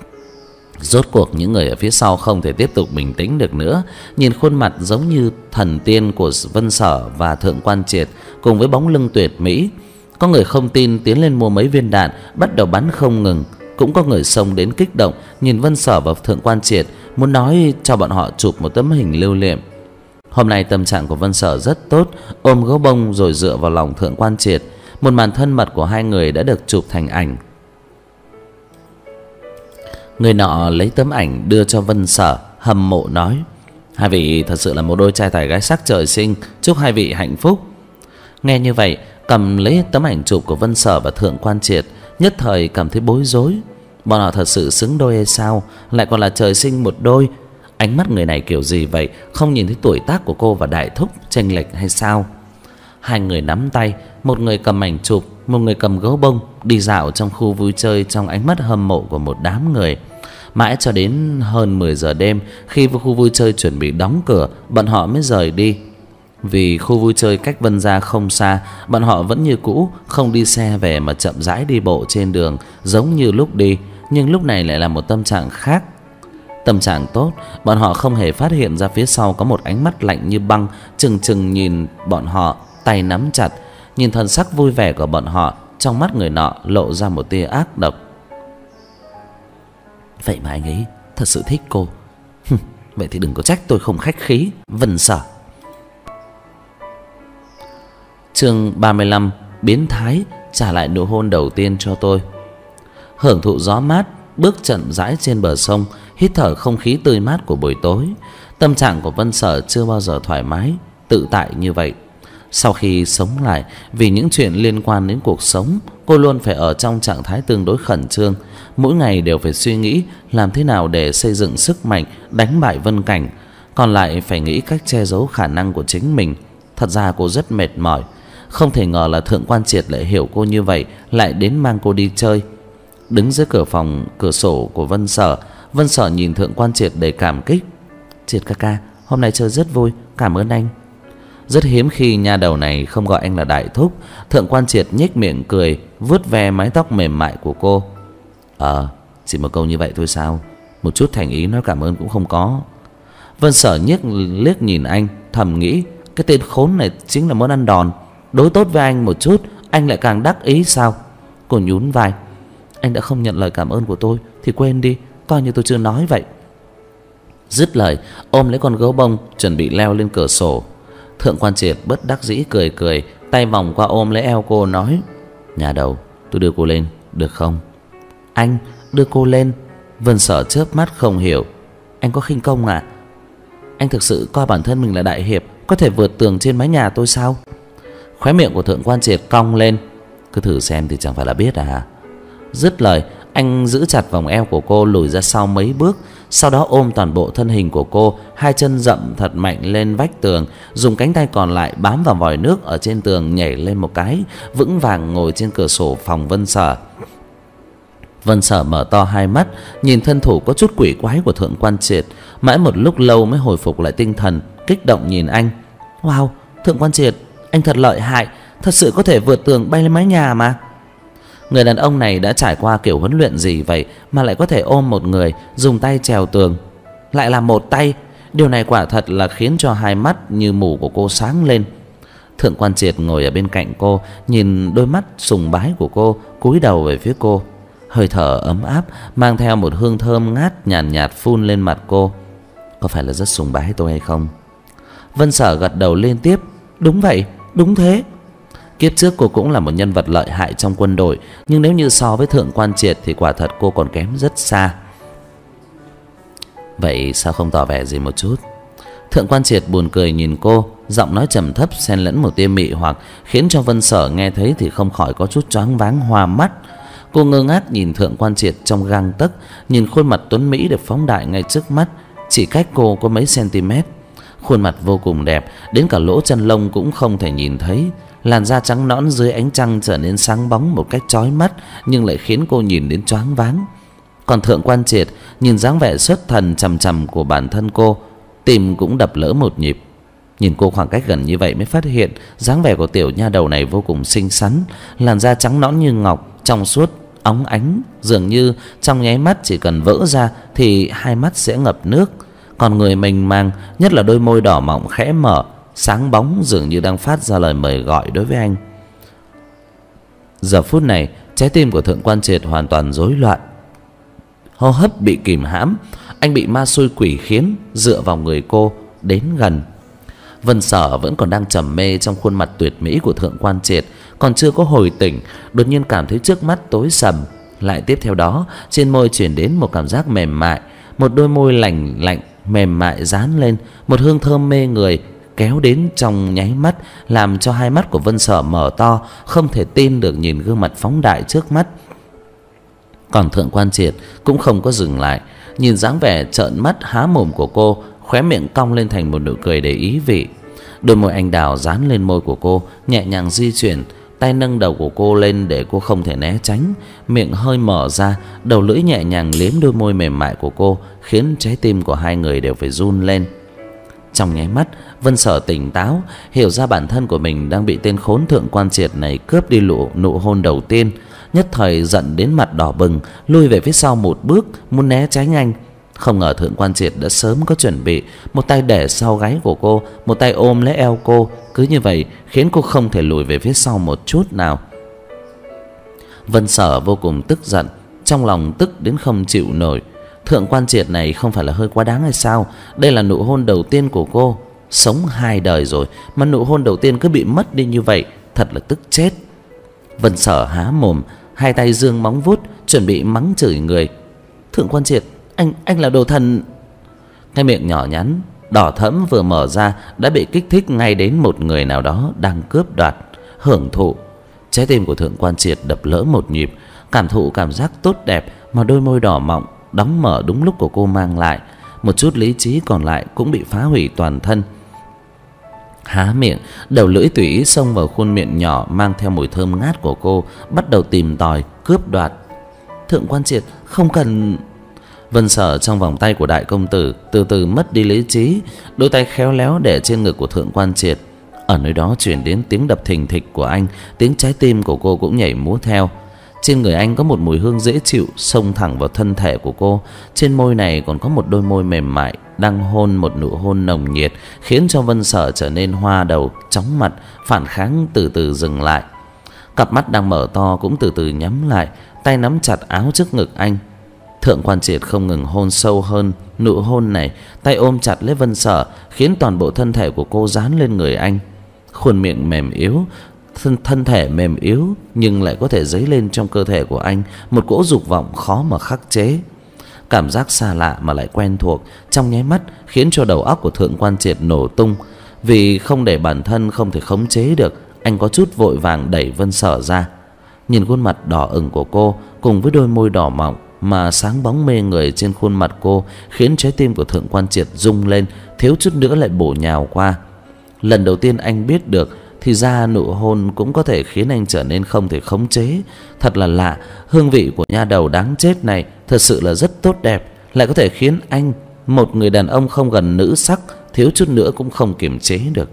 Rốt cuộc những người ở phía sau không thể tiếp tục bình tĩnh được nữa, nhìn khuôn mặt giống như thần tiên của Vân Sở và Thượng Quan Triệt cùng với bóng lưng tuyệt mỹ. Có người không tin tiến lên mua mấy viên đạn, bắt đầu bắn không ngừng. Cũng có người xông đến kích động nhìn Vân Sở và Thượng Quan Triệt, muốn nói cho bọn họ chụp một tấm hình lưu niệm. Hôm nay tâm trạng của Vân Sở rất tốt, ôm gấu bông rồi dựa vào lòng Thượng Quan Triệt. Một màn thân mật của hai người đã được chụp thành ảnh. Người nọ lấy tấm ảnh đưa cho Vân Sở, hâm mộ nói: hai vị thật sự là một đôi trai tài gái sắc trời sinh, chúc hai vị hạnh phúc. Nghe như vậy, cầm lấy tấm ảnh chụp của Vân Sở và Thượng Quan Triệt, nhất thời cảm thấy bối rối. Bọn họ thật sự xứng đôi hay sao? Lại còn là trời sinh một đôi. Ánh mắt người này kiểu gì vậy? Không nhìn thấy tuổi tác của cô và đại thúc chênh lệch hay sao? Hai người nắm tay, một người cầm ảnh chụp, một người cầm gấu bông, đi dạo trong khu vui chơi trong ánh mắt hâm mộ của một đám người. Mãi cho đến hơn mười giờ đêm, khi khu vui chơi chuẩn bị đóng cửa, bọn họ mới rời đi. Vì khu vui chơi cách Vân gia không xa, bọn họ vẫn như cũ, không đi xe về mà chậm rãi đi bộ trên đường giống như lúc đi, nhưng lúc này lại là một tâm trạng khác. Tâm trạng tốt, bọn họ không hề phát hiện ra phía sau có một ánh mắt lạnh như băng chừng chừng nhìn bọn họ, tay nắm chặt. Nhìn thần sắc vui vẻ của bọn họ, trong mắt người nọ lộ ra một tia ác độc. Vậy mà anh ấy thật sự thích cô. Vậy thì đừng có trách tôi không khách khí, Vân Sở. Chương ba mươi lăm. Biến thái trả lại nụ hôn đầu tiên cho tôi. Hưởng thụ gió mát, bước chậm rãi trên bờ sông, hít thở không khí tươi mát của buổi tối. Tâm trạng của Vân Sở chưa bao giờ thoải mái, tự tại như vậy. Sau khi sống lại, vì những chuyện liên quan đến cuộc sống, cô luôn phải ở trong trạng thái tương đối khẩn trương. Mỗi ngày đều phải suy nghĩ làm thế nào để xây dựng sức mạnh đánh bại Vân Cảnh, còn lại phải nghĩ cách che giấu khả năng của chính mình. Thật ra cô rất mệt mỏi. Không thể ngờ là Thượng Quan Triệt lại hiểu cô như vậy, lại đến mang cô đi chơi. Đứng dưới cửa phòng cửa sổ của Vân Sở, Vân Sở nhìn Thượng Quan Triệt đầy cảm kích. Triệt ca ca, hôm nay chơi rất vui, cảm ơn anh. Rất hiếm khi nha đầu này không gọi anh là đại thúc. Thượng Quan Triệt nhếch miệng cười, vuốt ve mái tóc mềm mại của cô. Ờ, chỉ một câu như vậy thôi sao? Một chút thành ý nói cảm ơn cũng không có. Vân Sở nhếch liếc nhìn anh, thầm nghĩ cái tên khốn này chính là muốn ăn đòn. Đối tốt với anh một chút, anh lại càng đắc ý sao? Cô nhún vai. Anh đã không nhận lời cảm ơn của tôi thì quên đi, coi như tôi chưa nói vậy. Dứt lời, ôm lấy con gấu bông, chuẩn bị leo lên cửa sổ. Thượng Quan Triệt bất đắc dĩ cười cười, tay vòng qua ôm lấy eo cô nói: nhà đầu, tôi đưa cô lên, được không? Anh đưa cô lên? Vân Sở chớp mắt không hiểu. Anh có khinh công à? Anh thực sự coi bản thân mình là đại hiệp, có thể vượt tường trên mái nhà tôi sao? Khóe miệng của Thượng Quan Triệt cong lên. Cứ thử xem thì chẳng phải là biết à? Dứt lời, anh giữ chặt vòng eo của cô, lùi ra sau mấy bước, sau đó ôm toàn bộ thân hình của cô, hai chân dậm thật mạnh lên vách tường, dùng cánh tay còn lại bám vào vòi nước ở trên tường, nhảy lên một cái, vững vàng ngồi trên cửa sổ phòng Vân Sở. Vân Sở mở to hai mắt, nhìn thân thủ có chút quỷ quái của Thượng Quan Triệt, mãi một lúc lâu mới hồi phục lại tinh thần, kích động nhìn anh. Wow, Thượng Quan Triệt, anh thật lợi hại, thật sự có thể vượt tường bay lên mái nhà mà. Người đàn ông này đã trải qua kiểu huấn luyện gì vậy mà lại có thể ôm một người, dùng tay trèo tường, lại là một tay? Điều này quả thật là khiến cho hai mắt như mù của cô sáng lên. Thượng Quan Triệt ngồi ở bên cạnh cô, nhìn đôi mắt sùng bái của cô, cúi đầu về phía cô. Hơi thở ấm áp mang theo một hương thơm ngát nhàn nhạt, nhạt phun lên mặt cô. Có phải là rất sùng bái tôi hay không? Vân Sở gật đầu liên tiếp. Đúng vậy, đúng thế. Kiếp trước cô cũng là một nhân vật lợi hại trong quân đội, nhưng nếu như so với Thượng Quan Triệt thì quả thật cô còn kém rất xa. Vậy sao không tỏ vẻ gì một chút? Thượng Quan Triệt buồn cười nhìn cô, giọng nói trầm thấp xen lẫn một tia mị hoặc, khiến cho Vân Sở nghe thấy thì không khỏi có chút choáng váng hoa mắt. Cô ngơ ngác nhìn Thượng Quan Triệt trong gang tấc, nhìn khuôn mặt tuấn mỹ được phóng đại ngay trước mắt, chỉ cách cô có mấy cm. Khuôn mặt vô cùng đẹp, đến cả lỗ chân lông cũng không thể nhìn thấy. Làn da trắng nõn dưới ánh trăng trở nên sáng bóng một cách chói mắt, nhưng lại khiến cô nhìn đến choáng váng. Còn Thượng Quan Triệt nhìn dáng vẻ xuất thần trầm trầm của bản thân cô, tim cũng đập lỡ một nhịp. Nhìn cô khoảng cách gần như vậy mới phát hiện dáng vẻ của tiểu nha đầu này vô cùng xinh xắn, làn da trắng nõn như ngọc, trong suốt, óng ánh, dường như trong nháy mắt chỉ cần vỡ ra thì hai mắt sẽ ngập nước. Còn người mênh mang, nhất là đôi môi đỏ mọng khẽ mở, sáng bóng, dường như đang phát ra lời mời gọi đối với anh. Giờ phút này, trái tim của Thượng Quan Triệt hoàn toàn rối loạn, hô hấp bị kìm hãm, anh bị ma xui quỷ khiến dựa vào người cô đến gần. Vân Sở vẫn còn đang trầm mê trong khuôn mặt tuyệt mỹ của Thượng Quan Triệt, còn chưa có hồi tỉnh, đột nhiên cảm thấy trước mắt tối sầm, lại tiếp theo đó trên môi truyền đến một cảm giác mềm mại, một đôi môi lành lạnh mềm mại dán lên, một hương thơm mê người kéo đến trong nháy mắt, làm cho hai mắt của Vân Sở mở to, không thể tin được nhìn gương mặt phóng đại trước mắt. Còn Thượng Quan Triệt cũng không có dừng lại, nhìn dáng vẻ trợn mắt há mồm của cô, khóe miệng cong lên thành một nụ cười đầy ý vị. Đôi môi anh đào dán lên môi của cô, nhẹ nhàng di chuyển, tay nâng đầu của cô lên để cô không thể né tránh, miệng hơi mở ra, đầu lưỡi nhẹ nhàng liếm đôi môi mềm mại của cô, khiến trái tim của hai người đều phải run lên. Trong nháy mắt, Vân Sở tỉnh táo, hiểu ra bản thân của mình đang bị tên khốn Thượng Quan Triệt này cướp đi nụ nụ hôn đầu tiên, nhất thời giận đến mặt đỏ bừng, lui về phía sau một bước, muốn né tránh anh. Không ngờ Thượng Quan Triệt đã sớm có chuẩn bị, một tay để sau gáy của cô, một tay ôm lấy eo cô, cứ như vậy khiến cô không thể lùi về phía sau một chút nào. Vân Sở vô cùng tức giận, trong lòng tức đến không chịu nổi. Thượng Quan Triệt này không phải là hơi quá đáng hay sao? Đây là nụ hôn đầu tiên của cô, sống hai đời rồi mà nụ hôn đầu tiên cứ bị mất đi như vậy, thật là tức chết. Vân Sở há mồm, hai tay giương móng vuốt, chuẩn bị mắng chửi người. Thượng Quan Triệt, anh anh là đồ thần. Cái miệng nhỏ nhắn đỏ thẫm vừa mở ra đã bị kích thích ngay đến một người nào đó đang cướp đoạt, hưởng thụ. Trái tim của Thượng Quan Triệt đập lỡ một nhịp, cảm thụ cảm giác tốt đẹp mà đôi môi đỏ mọng đóng mở đúng lúc của cô mang lại. Một chút lý trí còn lại cũng bị phá hủy toàn thân. Há miệng, đầu lưỡi tùy ý xông vào khuôn miệng nhỏ mang theo mùi thơm ngát của cô, bắt đầu tìm tòi cướp đoạt. Thượng Quan Triệt, không cần. Vân Sở trong vòng tay của đại công tử từ từ mất đi lý trí, đôi tay khéo léo để trên ngực của Thượng Quan Triệt. Ở nơi đó truyền đến tiếng đập thình thịch của anh, tiếng trái tim của cô cũng nhảy múa theo. Trên người anh có một mùi hương dễ chịu xông thẳng vào thân thể của cô. Trên môi này còn có một đôi môi mềm mại đang hôn một nụ hôn nồng nhiệt, khiến cho Vân Sở trở nên hoa đầu chóng mặt, phản kháng từ từ dừng lại. Cặp mắt đang mở to cũng từ từ nhắm lại, tay nắm chặt áo trước ngực anh. Thượng Quan Triệt không ngừng hôn sâu hơn. Nụ hôn này, tay ôm chặt lấy Vân Sở, khiến toàn bộ thân thể của cô dán lên người anh. Khuôn miệng mềm yếu, thân, thân thể mềm yếu nhưng lại có thể dấy lên trong cơ thể của anh một cỗ dục vọng khó mà khắc chế. Cảm giác xa lạ mà lại quen thuộc trong nháy mắt khiến cho đầu óc của Thượng Quan Triệt nổ tung. Vì không để bản thân không thể khống chế được, anh có chút vội vàng đẩy Vân Sở ra. Nhìn khuôn mặt đỏ ửng của cô cùng với đôi môi đỏ mọng mà sáng bóng mê người trên khuôn mặt cô, khiến trái tim của Thượng Quan Triệt rung lên, thiếu chút nữa lại bổ nhào qua. Lần đầu tiên anh biết được thì ra nụ hôn cũng có thể khiến anh trở nên không thể khống chế. Thật là lạ, hương vị của nha đầu đáng chết này thật sự là rất tốt đẹp, lại có thể khiến anh, một người đàn ông không gần nữ sắc, thiếu chút nữa cũng không kiềm chế được.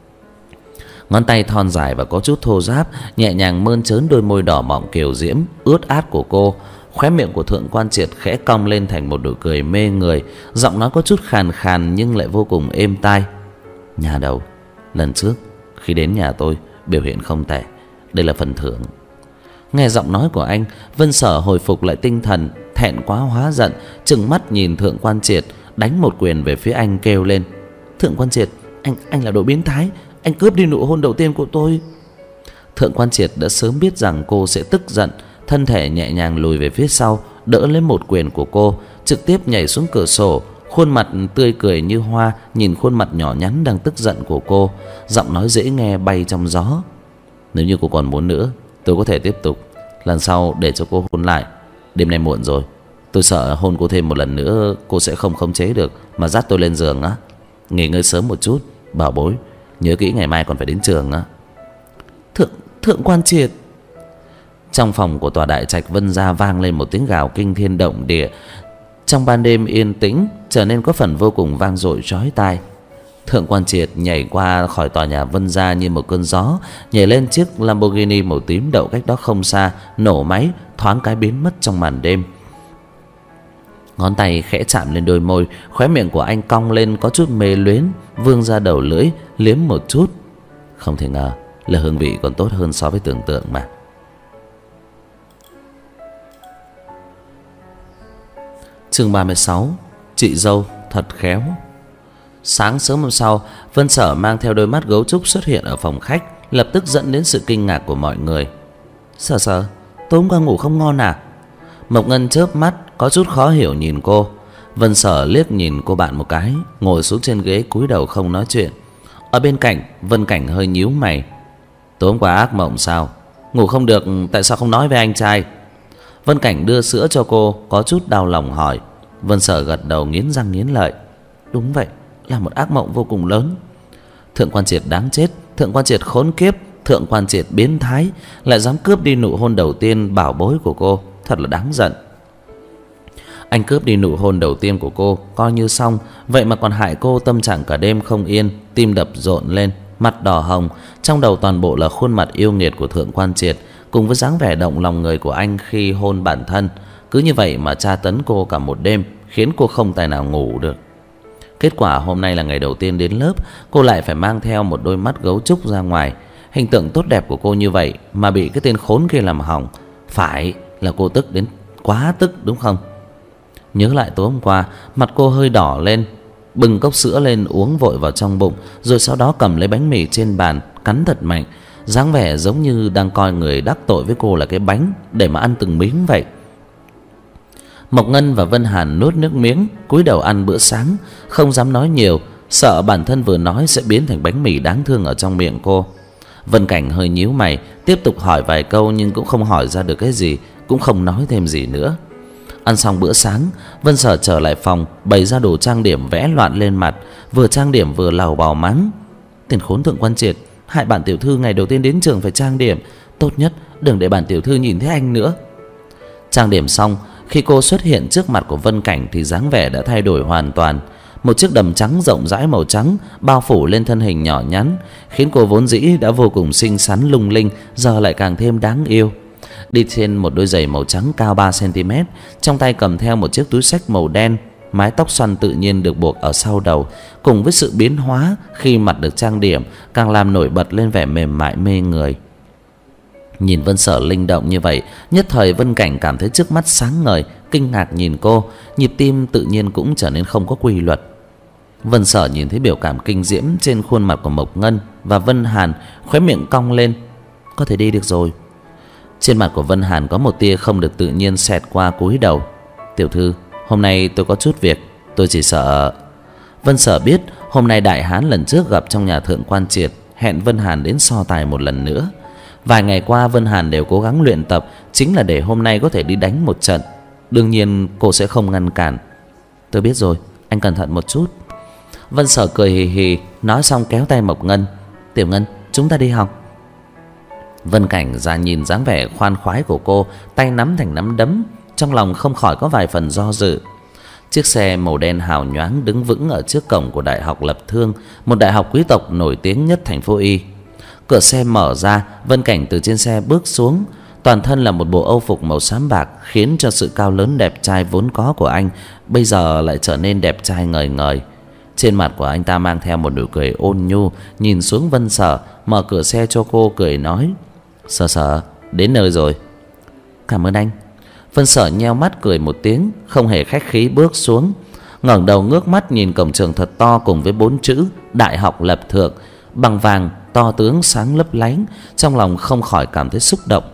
Ngón tay thon dài và có chút thô ráp nhẹ nhàng mơn trớn đôi môi đỏ mọng kiều diễm ướt át của cô. Khóe miệng của Thượng Quan Triệt khẽ cong lên thành một nụ cười mê người, giọng nói có chút khàn khàn nhưng lại vô cùng êm tai. Nhà đầu, lần trước khi đến nhà tôi biểu hiện không tệ, đây là phần thưởng. Nghe giọng nói của anh, Vân Sở hồi phục lại tinh thần, thẹn quá hóa giận, trừng mắt nhìn Thượng Quan Triệt, đánh một quyền về phía anh kêu lên. Thượng Quan Triệt, anh anh là đồ biến thái, anh cướp đi nụ hôn đầu tiên của tôi. Thượng Quan Triệt đã sớm biết rằng cô sẽ tức giận, thân thể nhẹ nhàng lùi về phía sau, đỡ lấy một quyền của cô, trực tiếp nhảy xuống cửa sổ, khuôn mặt tươi cười như hoa nhìn khuôn mặt nhỏ nhắn đang tức giận của cô, giọng nói dễ nghe bay trong gió. Nếu như cô còn muốn nữa, tôi có thể tiếp tục, lần sau để cho cô hôn lại. Đêm nay muộn rồi, tôi sợ hôn cô thêm một lần nữa cô sẽ không khống chế được mà dắt tôi lên giường á. Nghỉ ngơi sớm một chút, bảo bối, nhớ kỹ ngày mai còn phải đến trường á. Thượng Thượng Quan Triệt. Trong phòng của tòa đại trạch Vân gia vang lên một tiếng gào kinh thiên động địa. Trong ban đêm yên tĩnh trở nên có phần vô cùng vang dội chói tai. Thượng Quan Triệt nhảy qua khỏi tòa nhà Vân gia như một cơn gió, nhảy lên chiếc Lamborghini màu tím đậu cách đó không xa, nổ máy, thoáng cái biến mất trong màn đêm. Ngón tay khẽ chạm lên đôi môi, khóe miệng của anh cong lên có chút mê luyến, vươn ra đầu lưỡi liếm một chút. Không thể ngờ là hương vị còn tốt hơn so với tưởng tượng mà. Chương ba mươi sáu. Chị dâu thật khéo. Sáng sớm hôm sau, Vân Sở mang theo đôi mắt gấu trúc xuất hiện ở phòng khách, lập tức dẫn đến sự kinh ngạc của mọi người. Sở Sở, tối hôm qua ngủ không ngon à? Mộc Ngân chớp mắt có chút khó hiểu nhìn cô. Vân Sở liếc nhìn cô bạn một cái, ngồi xuống trên ghế cúi đầu không nói chuyện. Ở bên cạnh, Vân Cảnh hơi nhíu mày. Tối hôm qua ác mộng sao? Ngủ không được tại sao không nói với anh trai? Vân Cảnh đưa sữa cho cô, có chút đau lòng hỏi. Vân Sở gật đầu nghiến răng nghiến lợi. Đúng vậy, là một ác mộng vô cùng lớn. Thượng Quan Triệt đáng chết, Thượng Quan Triệt khốn kiếp, Thượng Quan Triệt biến thái, lại dám cướp đi nụ hôn đầu tiên bảo bối của cô, thật là đáng giận. Anh cướp đi nụ hôn đầu tiên của cô coi như xong, vậy mà còn hại cô tâm trạng cả đêm không yên, tim đập rộn lên, mặt đỏ hồng, trong đầu toàn bộ là khuôn mặt yêu nghiệt của Thượng Quan Triệt cùng với dáng vẻ động lòng người của anh khi hôn bản thân. Cứ như vậy mà tra tấn cô cả một đêm, khiến cô không tài nào ngủ được. Kết quả hôm nay là ngày đầu tiên đến lớp, cô lại phải mang theo một đôi mắt gấu trúc ra ngoài. Hình tượng tốt đẹp của cô như vậy mà bị cái tên khốn kia làm hỏng, phải là cô tức đến quá tức đúng không? Nhớ lại tối hôm qua, mặt cô hơi đỏ lên, bưng cốc sữa lên uống vội vào trong bụng, rồi sau đó cầm lấy bánh mì trên bàn cắn thật mạnh, dáng vẻ giống như đang coi người đắc tội với cô là cái bánh để mà ăn từng miếng vậy. Mộc Ngân và Vân Hàn nuốt nước miếng, cúi đầu ăn bữa sáng, không dám nói nhiều, sợ bản thân vừa nói sẽ biến thành bánh mì đáng thương ở trong miệng cô. Vân Cảnh hơi nhíu mày, tiếp tục hỏi vài câu nhưng cũng không hỏi ra được cái gì, cũng không nói thêm gì nữa. Ăn xong bữa sáng, Vân Sở trở lại phòng, bày ra đồ trang điểm vẽ loạn lên mặt, vừa trang điểm vừa lầu bầu mắng: "Tiền khốn Thượng Quan Triệt, hại bản tiểu thư ngày đầu tiên đến trường phải trang điểm, tốt nhất đừng để bản tiểu thư nhìn thấy anh nữa." Trang điểm xong, khi cô xuất hiện trước mặt của Vân Cảnh thì dáng vẻ đã thay đổi hoàn toàn. Một chiếc đầm trắng rộng rãi màu trắng bao phủ lên thân hình nhỏ nhắn, khiến cô vốn dĩ đã vô cùng xinh xắn lung linh giờ lại càng thêm đáng yêu. Đi trên một đôi giày màu trắng cao ba xăng ti mét, trong tay cầm theo một chiếc túi xách màu đen, mái tóc xoăn tự nhiên được buộc ở sau đầu, cùng với sự biến hóa khi mặt được trang điểm càng làm nổi bật lên vẻ mềm mại mê người. Nhìn Vân Sở linh động như vậy, nhất thời Vân Cảnh cảm thấy trước mắt sáng ngời, kinh ngạc nhìn cô, nhịp tim tự nhiên cũng trở nên không có quy luật. Vân Sở nhìn thấy biểu cảm kinh diễm trên khuôn mặt của Mộc Ngân và Vân Hàn, khóe miệng cong lên: "Có thể đi được rồi." Trên mặt của Vân Hàn có một tia không được tự nhiên xẹt qua, cúi đầu: "Tiểu thư, hôm nay tôi có chút việc, tôi chỉ sợ..." Vân Sở biết hôm nay đại hán lần trước gặp trong nhà Thượng Quan Triệt hẹn Vân Hàn đến so tài một lần nữa. Vài ngày qua Vân Hàn đều cố gắng luyện tập, chính là để hôm nay có thể đi đánh một trận. Đương nhiên cô sẽ không ngăn cản. "Tôi biết rồi, anh cẩn thận một chút." Vân Sở cười hì hì, nói xong kéo tay Mộc Ngân: "Tiểu Ngân, chúng ta đi học." Vân Cảnh ra nhìn dáng vẻ khoan khoái của cô, tay nắm thành nắm đấm, trong lòng không khỏi có vài phần do dự. Chiếc xe màu đen hào nhoáng đứng vững ở trước cổng của Đại học Lập Thương, một đại học quý tộc nổi tiếng nhất thành phố Y. Cửa xe mở ra, Vân Cảnh từ trên xe bước xuống, toàn thân là một bộ âu phục màu xám bạc, khiến cho sự cao lớn đẹp trai vốn có của anh bây giờ lại trở nên đẹp trai ngời ngời. Trên mặt của anh ta mang theo một nụ cười ôn nhu, nhìn xuống Vân Sở, mở cửa xe cho cô, cười nói: "Sở Sở, đến nơi rồi." "Cảm ơn anh." Vân Sở nheo mắt cười một tiếng, không hề khách khí bước xuống, ngẩng đầu ngước mắt nhìn cổng trường thật to cùng với bốn chữ Đại học Lập Thượng bằng vàng to tướng sáng lấp lánh, trong lòng không khỏi cảm thấy xúc động.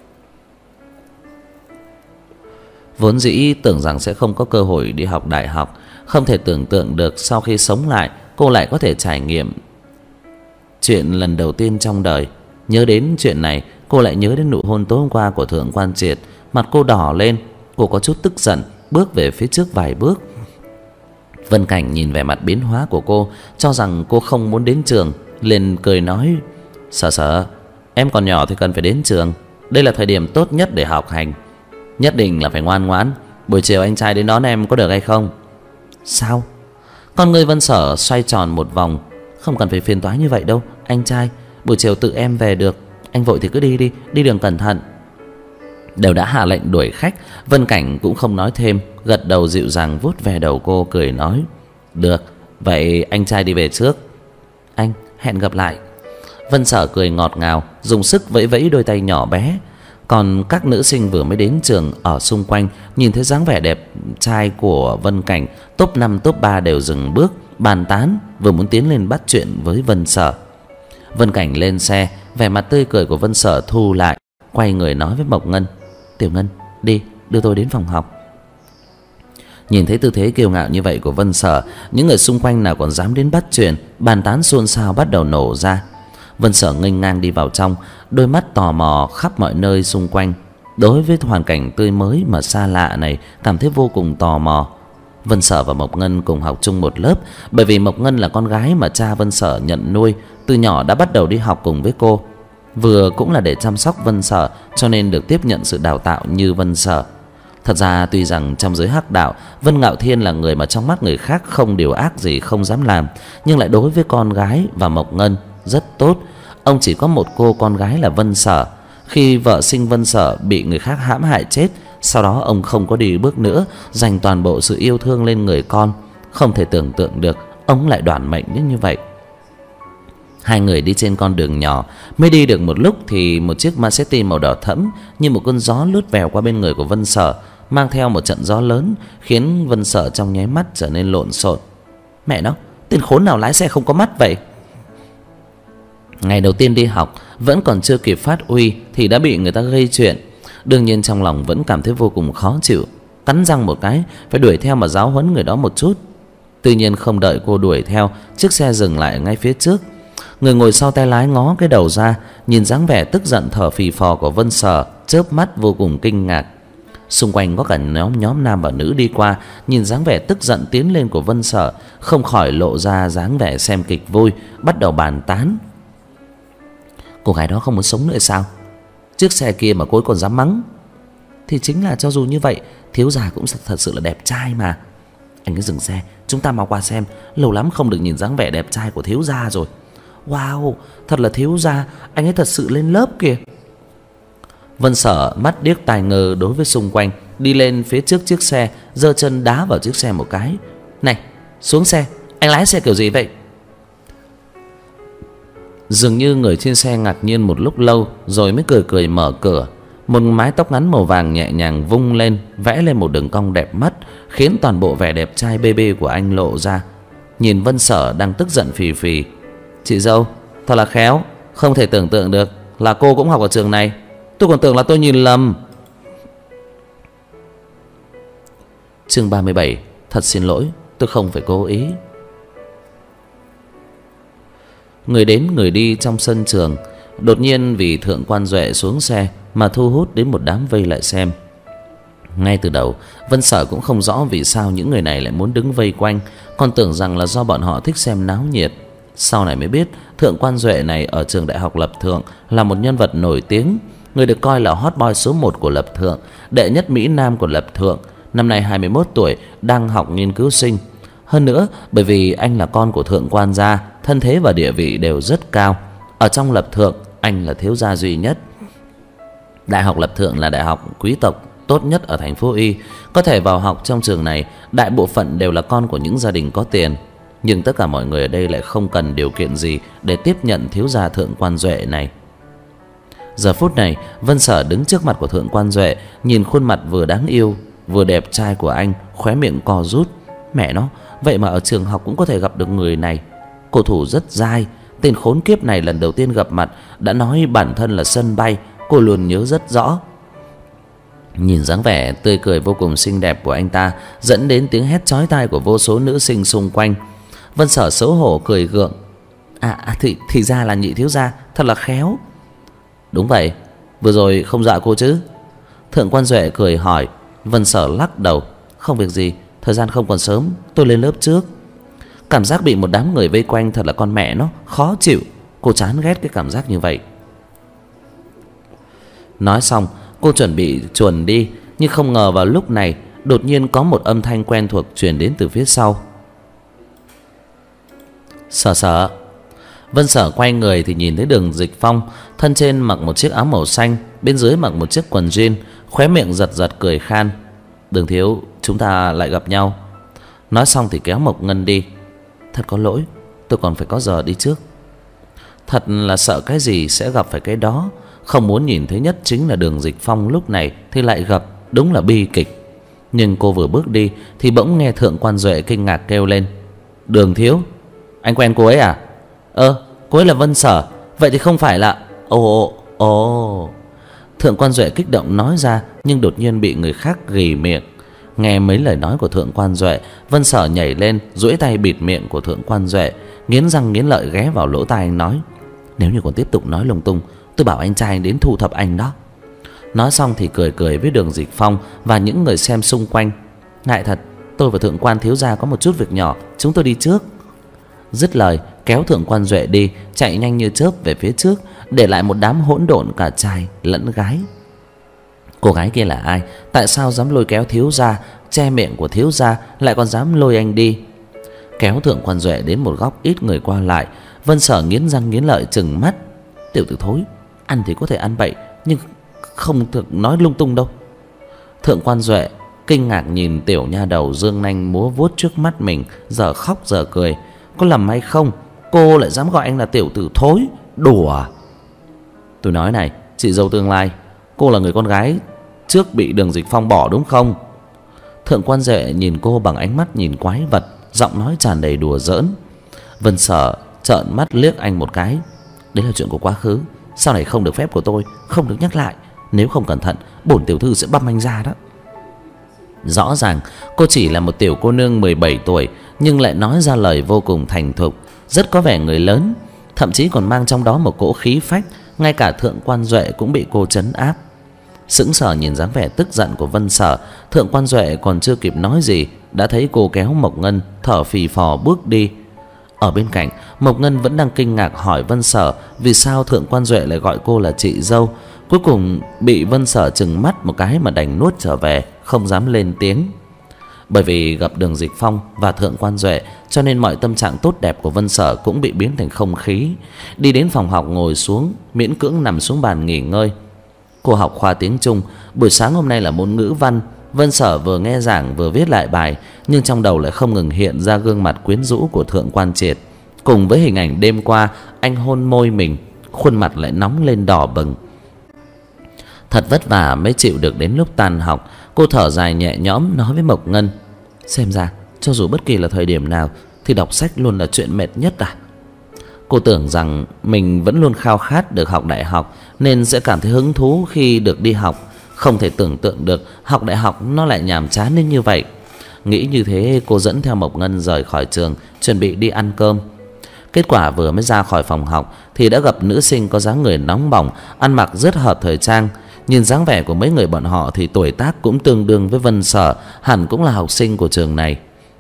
Vốn dĩ tưởng rằng sẽ không có cơ hội đi học đại học, không thể tưởng tượng được sau khi sống lại cô lại có thể trải nghiệm chuyện lần đầu tiên trong đời. Nhớ đến chuyện này, cô lại nhớ đến nụ hôn tối hôm qua của Thượng Quan Triệt, mặt cô đỏ lên, cô có chút tức giận, bước về phía trước vài bước. Vân Cảnh nhìn vẻ mặt biến hóa của cô, cho rằng cô không muốn đến trường, liền cười nói: "Sở Sở, em còn nhỏ thì cần phải đến trường, đây là thời điểm tốt nhất để học hành, nhất định là phải ngoan ngoãn. Buổi chiều anh trai đến đón em có được hay không?" "Sao?" Con người Vân Sở xoay tròn một vòng: "Không cần phải phiền toái như vậy đâu, anh trai, buổi chiều tự em về được, anh vội thì cứ đi đi, đi đường cẩn thận." Đều đã hạ lệnh đuổi khách, Vân Cảnh cũng không nói thêm, gật đầu dịu dàng vuốt về đầu cô, cười nói: "Được, vậy anh trai đi về trước." "Anh, hẹn gặp lại." Vân Sở cười ngọt ngào, dùng sức vẫy vẫy đôi tay nhỏ bé. Còn các nữ sinh vừa mới đến trường ở xung quanh nhìn thấy dáng vẻ đẹp trai của Vân Cảnh, top năm top ba đều dừng bước bàn tán, vừa muốn tiến lên bắt chuyện với Vân Sở. Vân Cảnh lên xe, vẻ mặt tươi cười của Vân Sở thu lại, quay người nói với Mộc Ngân: "Tiểu Ngân, đi, đưa tôi đến phòng học." Nhìn thấy tư thế kiêu ngạo như vậy của Vân Sở, những người xung quanh nào còn dám đến bắt chuyện, bàn tán xôn xao bắt đầu nổ ra. Vân Sở nghênh ngang đi vào trong, đôi mắt tò mò khắp mọi nơi xung quanh. Đối với hoàn cảnh tươi mới mà xa lạ này, cảm thấy vô cùng tò mò. Vân Sở và Mộc Ngân cùng học chung một lớp, bởi vì Mộc Ngân là con gái mà cha Vân Sở nhận nuôi, từ nhỏ đã bắt đầu đi học cùng với cô. Vừa cũng là để chăm sóc Vân Sở, cho nên được tiếp nhận sự đào tạo như Vân Sở. Thật ra tuy rằng trong giới hắc đạo, Vân Ngạo Thiên là người mà trong mắt người khác không điều ác gì không dám làm, nhưng lại đối với con gái và Mộc Ngân rất tốt. Ông chỉ có một cô con gái là Vân Sở. Khi vợ sinh Vân Sở bị người khác hãm hại chết, sau đó ông không có đi bước nữa, dành toàn bộ sự yêu thương lên người con. Không thể tưởng tượng được ông lại đoản mệnh đến như vậy. Hai người đi trên con đường nhỏ, mới đi được một lúc thì một chiếc Mercedes màu đỏ thẫm như một cơn gió lướt vèo qua bên người của Vân Sở. mang theo một trận gió lớn, khiến Vân Sở trong nháy mắt trở nên lộn xộn. Mẹ nó, tên khốn nào lái xe không có mắt vậy? Ngày đầu tiên đi học vẫn còn chưa kịp phát uy thì đã bị người ta gây chuyện. Đương nhiên trong lòng vẫn cảm thấy vô cùng khó chịu, cắn răng một cái phải đuổi theo mà giáo huấn người đó một chút. Tuy nhiên không đợi cô đuổi theo, chiếc xe dừng lại ngay phía trước. Người ngồi sau tay lái ngó cái đầu ra, nhìn dáng vẻ tức giận thở phì phò của Vân Sở, chớp mắt vô cùng kinh ngạc. Xung quanh có cả nhóm nhóm nam và nữ đi qua, nhìn dáng vẻ tức giận tiến lên của Vân Sở, không khỏi lộ ra dáng vẻ xem kịch vui, bắt đầu bàn tán. Cô gái đó không muốn sống nữa sao? Chiếc xe kia mà cô ấy còn dám mắng. Thì chính là cho dù như vậy, thiếu gia cũng thật sự là đẹp trai mà. Anh cứ dừng xe, chúng ta mau qua xem. Lâu lắm không được nhìn dáng vẻ đẹp trai của thiếu gia rồi. Wow, thật là thiếu gia, anh ấy thật sự lên lớp kìa. Vân Sở mắt điếc tai ngơ đối với xung quanh, đi lên phía trước chiếc xe, giơ chân đá vào chiếc xe một cái. Này, xuống xe, anh lái xe kiểu gì vậy? Dường như người trên xe ngạc nhiên một lúc lâu rồi mới cười cười mở cửa. Một mái tóc ngắn màu vàng nhẹ nhàng vung lên, vẽ lên một đường cong đẹp mắt, khiến toàn bộ vẻ đẹp trai bê bê của anh lộ ra. Nhìn Vân Sở đang tức giận phì phì. Chị dâu, thật là khéo, không thể tưởng tượng được là cô cũng học ở trường này. Tôi còn tưởng là tôi nhìn lầm. Chương ba mươi bảy. Thật xin lỗi, tôi không phải cố ý. Người đến người đi trong sân trường, đột nhiên vì Thượng Quan Duệ xuống xe mà thu hút đến một đám vây lại xem. Ngay từ đầu, Vân Sở cũng không rõ vì sao những người này lại muốn đứng vây quanh, còn tưởng rằng là do bọn họ thích xem náo nhiệt. Sau này mới biết Thượng Quan Duệ này ở trường Đại học Lập Thượng là một nhân vật nổi tiếng, người được coi là hot boy số một của Lập Thượng, đệ nhất Mỹ Nam của Lập Thượng, năm nay hai mươi mốt tuổi, đang học nghiên cứu sinh. Hơn nữa, bởi vì anh là con của Thượng Quan gia, thân thế và địa vị đều rất cao. Ở trong Lập Thượng, anh là thiếu gia duy nhất. Đại học Lập Thượng là đại học quý tộc tốt nhất ở thành phố Y. Có thể vào học trong trường này, đại bộ phận đều là con của những gia đình có tiền. Nhưng tất cả mọi người ở đây lại không cần điều kiện gì để tiếp nhận thiếu gia Thượng Quan Duệ này. Giờ phút này, Vân Sở đứng trước mặt của Thượng Quan Duệ, nhìn khuôn mặt vừa đáng yêu vừa đẹp trai của anh, khóe miệng co rút. Mẹ nó, vậy mà ở trường học cũng có thể gặp được người này. Cổ thủ rất dai. Tên khốn kiếp này lần đầu tiên gặp mặt đã nói bản thân là sân bay, cô luôn nhớ rất rõ. Nhìn dáng vẻ tươi cười vô cùng xinh đẹp của anh ta, dẫn đến tiếng hét chói tai của vô số nữ sinh xung quanh. Vân Sở xấu hổ cười gượng. À, à thì, thì ra là nhị thiếu gia, thật là khéo. Đúng vậy, vừa rồi không dọa cô chứ? Thượng Quan Duệ cười hỏi. Vân Sở lắc đầu. Không việc gì, thời gian không còn sớm, tôi lên lớp trước. Cảm giác bị một đám người vây quanh thật là con mẹ nó khó chịu. Cô chán ghét cái cảm giác như vậy. Nói xong, cô chuẩn bị chuồn đi, nhưng không ngờ vào lúc này đột nhiên có một âm thanh quen thuộc truyền đến từ phía sau. Sở Sở. Vân Sở quay người thì nhìn thấy Đường Dịch Phong, thân trên mặc một chiếc áo màu xanh, bên dưới mặc một chiếc quần jean, khóe miệng giật giật cười khan. Đường thiếu, chúng ta lại gặp nhau. Nói xong thì kéo Mộc Ngân đi. Thật có lỗi, tôi còn phải có giờ đi trước. Thật là sợ cái gì sẽ gặp phải cái đó. Không muốn nhìn thấy nhất chính là Đường Dịch Phong lúc này thì lại gặp, đúng là bi kịch. Nhưng cô vừa bước đi thì bỗng nghe Thượng Quan Duệ kinh ngạc kêu lên. Đường thiếu, anh quen cô ấy à? Ơ, cô ấy là Vân Sở. Vậy thì không phải là... Ồ, ồ. Thượng Quan Duệ kích động nói ra, nhưng đột nhiên bị người khác ghì miệng. Nghe mấy lời nói của Thượng Quan Duệ, Vân Sở nhảy lên, duỗi tay bịt miệng của Thượng Quan Duệ, nghiến răng nghiến lợi ghé vào lỗ tai anh nói. Nếu như còn tiếp tục nói lung tung, tôi bảo anh trai anh đến thu thập anh đó. Nói xong thì cười cười với Đường Dịch Phong và những người xem xung quanh. Ngại thật, tôi và Thượng Quan thiếu gia có một chút việc nhỏ, chúng tôi đi trước. Dứt lời, kéo Thượng Quan Duệ đi, chạy nhanh như chớp về phía trước, để lại một đám hỗn độn cả trai lẫn gái. Cô gái kia là ai? Tại sao dám lôi kéo thiếu gia, che miệng của thiếu gia, lại còn dám lôi anh đi? Kéo Thượng Quan Duệ đến một góc ít người qua lại, Vân Sở nghiến răng nghiến lợi trừng mắt. Tiểu tử thối, ăn thì có thể ăn bậy, nhưng không được nói lung tung đâu. Thượng Quan Duệ kinh ngạc nhìn tiểu nha đầu dương nanh múa vuốt trước mắt mình, giờ khóc giờ cười. Có lầm hay không, cô lại dám gọi anh là tiểu tử thối? Đùa. Tôi nói này, chị dâu tương lai, cô là người con gái trước bị Đường Dịch Phong bỏ đúng không? Thượng quan Duệ nhìn cô bằng ánh mắt nhìn quái vật, giọng nói tràn đầy đùa giỡn. Vân Sở trợn mắt liếc anh một cái. Đấy là chuyện của quá khứ, sau này không được phép của tôi, không được nhắc lại. Nếu không cẩn thận, bổn tiểu thư sẽ băm anh ra đó. Rõ ràng cô chỉ là một tiểu cô nương mười bảy tuổi, nhưng lại nói ra lời vô cùng thành thục, rất có vẻ người lớn, thậm chí còn mang trong đó một cỗ khí phách. Ngay cả Thượng quan Duệ cũng bị cô trấn áp. Sững sờ nhìn dáng vẻ tức giận của Vân Sở, Thượng quan Duệ còn chưa kịp nói gì đã thấy cô kéo Mộc Ngân thở phì phò bước đi. Ở bên cạnh, Mộc Ngân vẫn đang kinh ngạc hỏi Vân Sở vì sao Thượng quan Duệ lại gọi cô là chị dâu. Cuối cùng bị Vân Sở trừng mắt một cái mà đành nuốt trở về, không dám lên tiếng. Bởi vì gặp Đường Dịch Phong và Thượng quan Duệ, cho nên mọi tâm trạng tốt đẹp của Vân Sở cũng bị biến thành không khí. Đi đến phòng học ngồi xuống, miễn cưỡng nằm xuống bàn nghỉ ngơi. Cô học khoa tiếng Trung, buổi sáng hôm nay là môn ngữ văn. Vân Sở vừa nghe giảng vừa viết lại bài, nhưng trong đầu lại không ngừng hiện ra gương mặt quyến rũ của Thượng quan Triệt, cùng với hình ảnh đêm qua anh hôn môi mình, khuôn mặt lại nóng lên đỏ bừng. Thật vất vả mới chịu được đến lúc tan học. Cô thở dài nhẹ nhõm nói với Mộc Ngân: xem ra cho dù bất kỳ là thời điểm nào thì đọc sách luôn là chuyện mệt nhất à? Cô tưởng rằng mình vẫn luôn khao khát được học đại học nên sẽ cảm thấy hứng thú khi được đi học. Không thể tưởng tượng được học đại học nó lại nhàm chán đến như vậy. Nghĩ như thế, cô dẫn theo Mộc Ngân rời khỏi trường, chuẩn bị đi ăn cơm. Kết quả vừa mới ra khỏi phòng học thì đã gặp nữ sinh có dáng người nóng bỏng, ăn mặc rất hợp thời trang. Nhìn dáng vẻ của mấy người bọn họ thì tuổi tác cũng tương đương với Vân Sở, hẳn cũng là học sinh của trường này.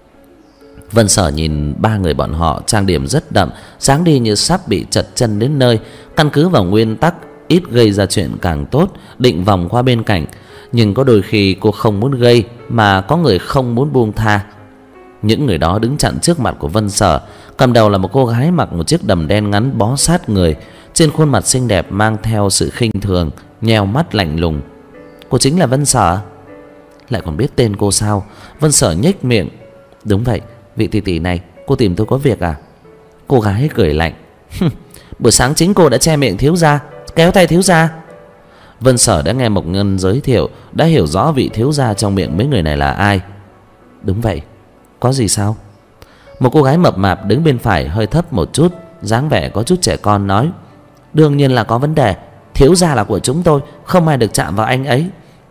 Vân Sở nhìn ba người bọn họ trang điểm rất đậm, dáng đi như sắp bị trật chân đến nơi. Căn cứ vào nguyên tắc ít gây ra chuyện càng tốt, định vòng qua bên cạnh. Nhưng có đôi khi cô không muốn gây mà có người không muốn buông tha. Những người đó đứng chặn trước mặt của Vân Sở. Cầm đầu là một cô gái mặc một chiếc đầm đen ngắn bó sát người, trên khuôn mặt xinh đẹp mang theo sự khinh thường, nheo mắt lạnh lùng. Cô chính là Vân Sở? Lại còn biết tên cô sao? Vân Sở nhếch miệng. Đúng vậy, vị tỷ tỷ này, cô tìm tôi có việc à? Cô gái cười lạnh. Buổi sáng chính cô đã che miệng thiếu gia, kéo tay thiếu gia. Vân Sở đã nghe Mộc Ngân giới thiệu, đã hiểu rõ vị thiếu gia trong miệng mấy người này là ai. Đúng vậy, có gì sao? Một cô gái mập mạp đứng bên phải hơi thấp một chút, dáng vẻ có chút trẻ con nói: đương nhiên là có vấn đề, thiếu gia là của chúng tôi, không ai được chạm vào anh ấy.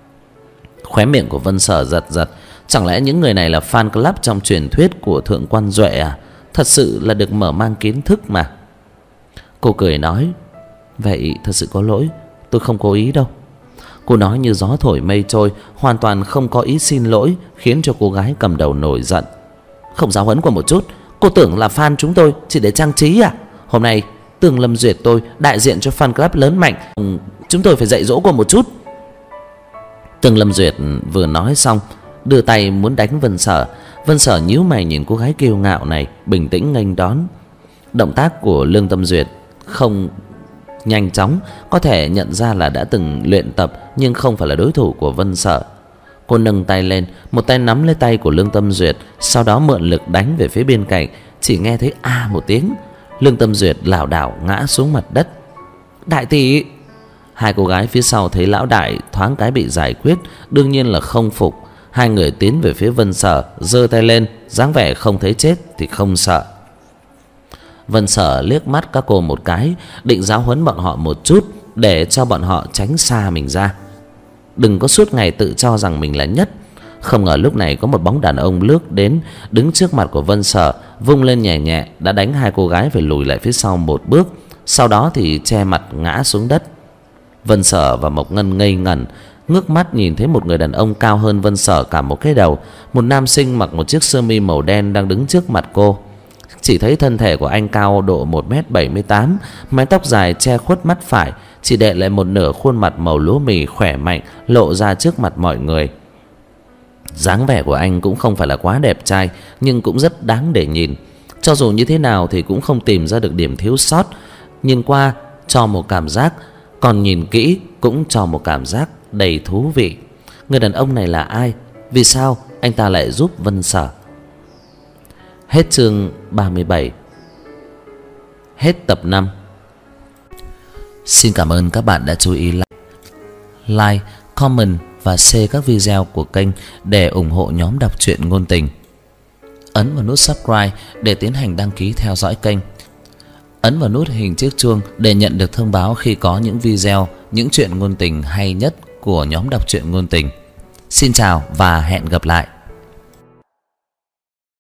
Khóe miệng của Vân Sở giật giật. Chẳng lẽ những người này là fan club trong truyền thuyết của Thượng quan Duệ à? Thật sự là được mở mang kiến thức mà. Cô cười nói: vậy thật sự có lỗi, tôi không cố ý đâu. Cô nói như gió thổi mây trôi, hoàn toàn không có ý xin lỗi, khiến cho cô gái cầm đầu nổi giận. Không giáo huấn qua một chút, cô tưởng là fan chúng tôi chỉ để trang trí à? Hôm nay Tường Lâm Duyệt tôi đại diện cho fan club lớn mạnh, chúng tôi phải dạy dỗ cô một chút. Tường Lâm Duyệt vừa nói xong đưa tay muốn đánh Vân Sở. Vân Sở nhíu mày nhìn cô gái kiêu ngạo này, bình tĩnh nghênh đón. Động tác của Lương Tâm Duyệt không nhanh chóng, có thể nhận ra là đã từng luyện tập nhưng không phải là đối thủ của Vân Sở. Cô nâng tay lên, một tay nắm lấy tay của Lương Tâm Duyệt, sau đó mượn lực đánh về phía bên cạnh. Chỉ nghe thấy a một tiếng, Lương Tâm Duyệt lảo đảo ngã xuống mặt đất. Đại tỷ! Hai cô gái phía sau thấy lão đại thoáng cái bị giải quyết, đương nhiên là không phục. Hai người tiến về phía Vân Sở, giơ tay lên, dáng vẻ không thấy chết thì không sợ. Vân Sở liếc mắt các cô một cái, định giáo huấn bọn họ một chút để cho bọn họ tránh xa mình ra. Đừng có suốt ngày tự cho rằng mình là nhất. Không ngờ lúc này có một bóng đàn ông lướt đến, đứng trước mặt của Vân Sở, vung lên nhẹ nhẹ đã đánh hai cô gái phải lùi lại phía sau một bước, sau đó thì che mặt ngã xuống đất. Vân Sở và Mộc Ngân ngây ngẩn, ngước mắt nhìn thấy một người đàn ông cao hơn Vân Sở cả một cái đầu. Một nam sinh mặc một chiếc sơ mi màu đen đang đứng trước mặt cô. Chỉ thấy thân thể của anh cao độ một mét bảy mươi tám, mái tóc dài che khuất mắt phải, chỉ để lại một nửa khuôn mặt màu lúa mì khỏe mạnh lộ ra trước mặt mọi người. Dáng vẻ của anh cũng không phải là quá đẹp trai, nhưng cũng rất đáng để nhìn. Cho dù như thế nào thì cũng không tìm ra được điểm thiếu sót. Nhìn qua cho một cảm giác, còn nhìn kỹ cũng cho một cảm giác đầy thú vị. Người đàn ông này là ai? Vì sao anh ta lại giúp Vân Sở? Hết chương ba mươi bảy. Hết tập năm. Xin cảm ơn các bạn đã chú ý like, comment và share các video của kênh để ủng hộ nhóm đọc truyện ngôn tình. Ấn vào nút subscribe để tiến hành đăng ký theo dõi kênh. Ấn vào nút hình chiếc chuông để nhận được thông báo khi có những video, những truyện ngôn tình hay nhất của nhóm đọc truyện ngôn tình. Xin chào và hẹn gặp lại.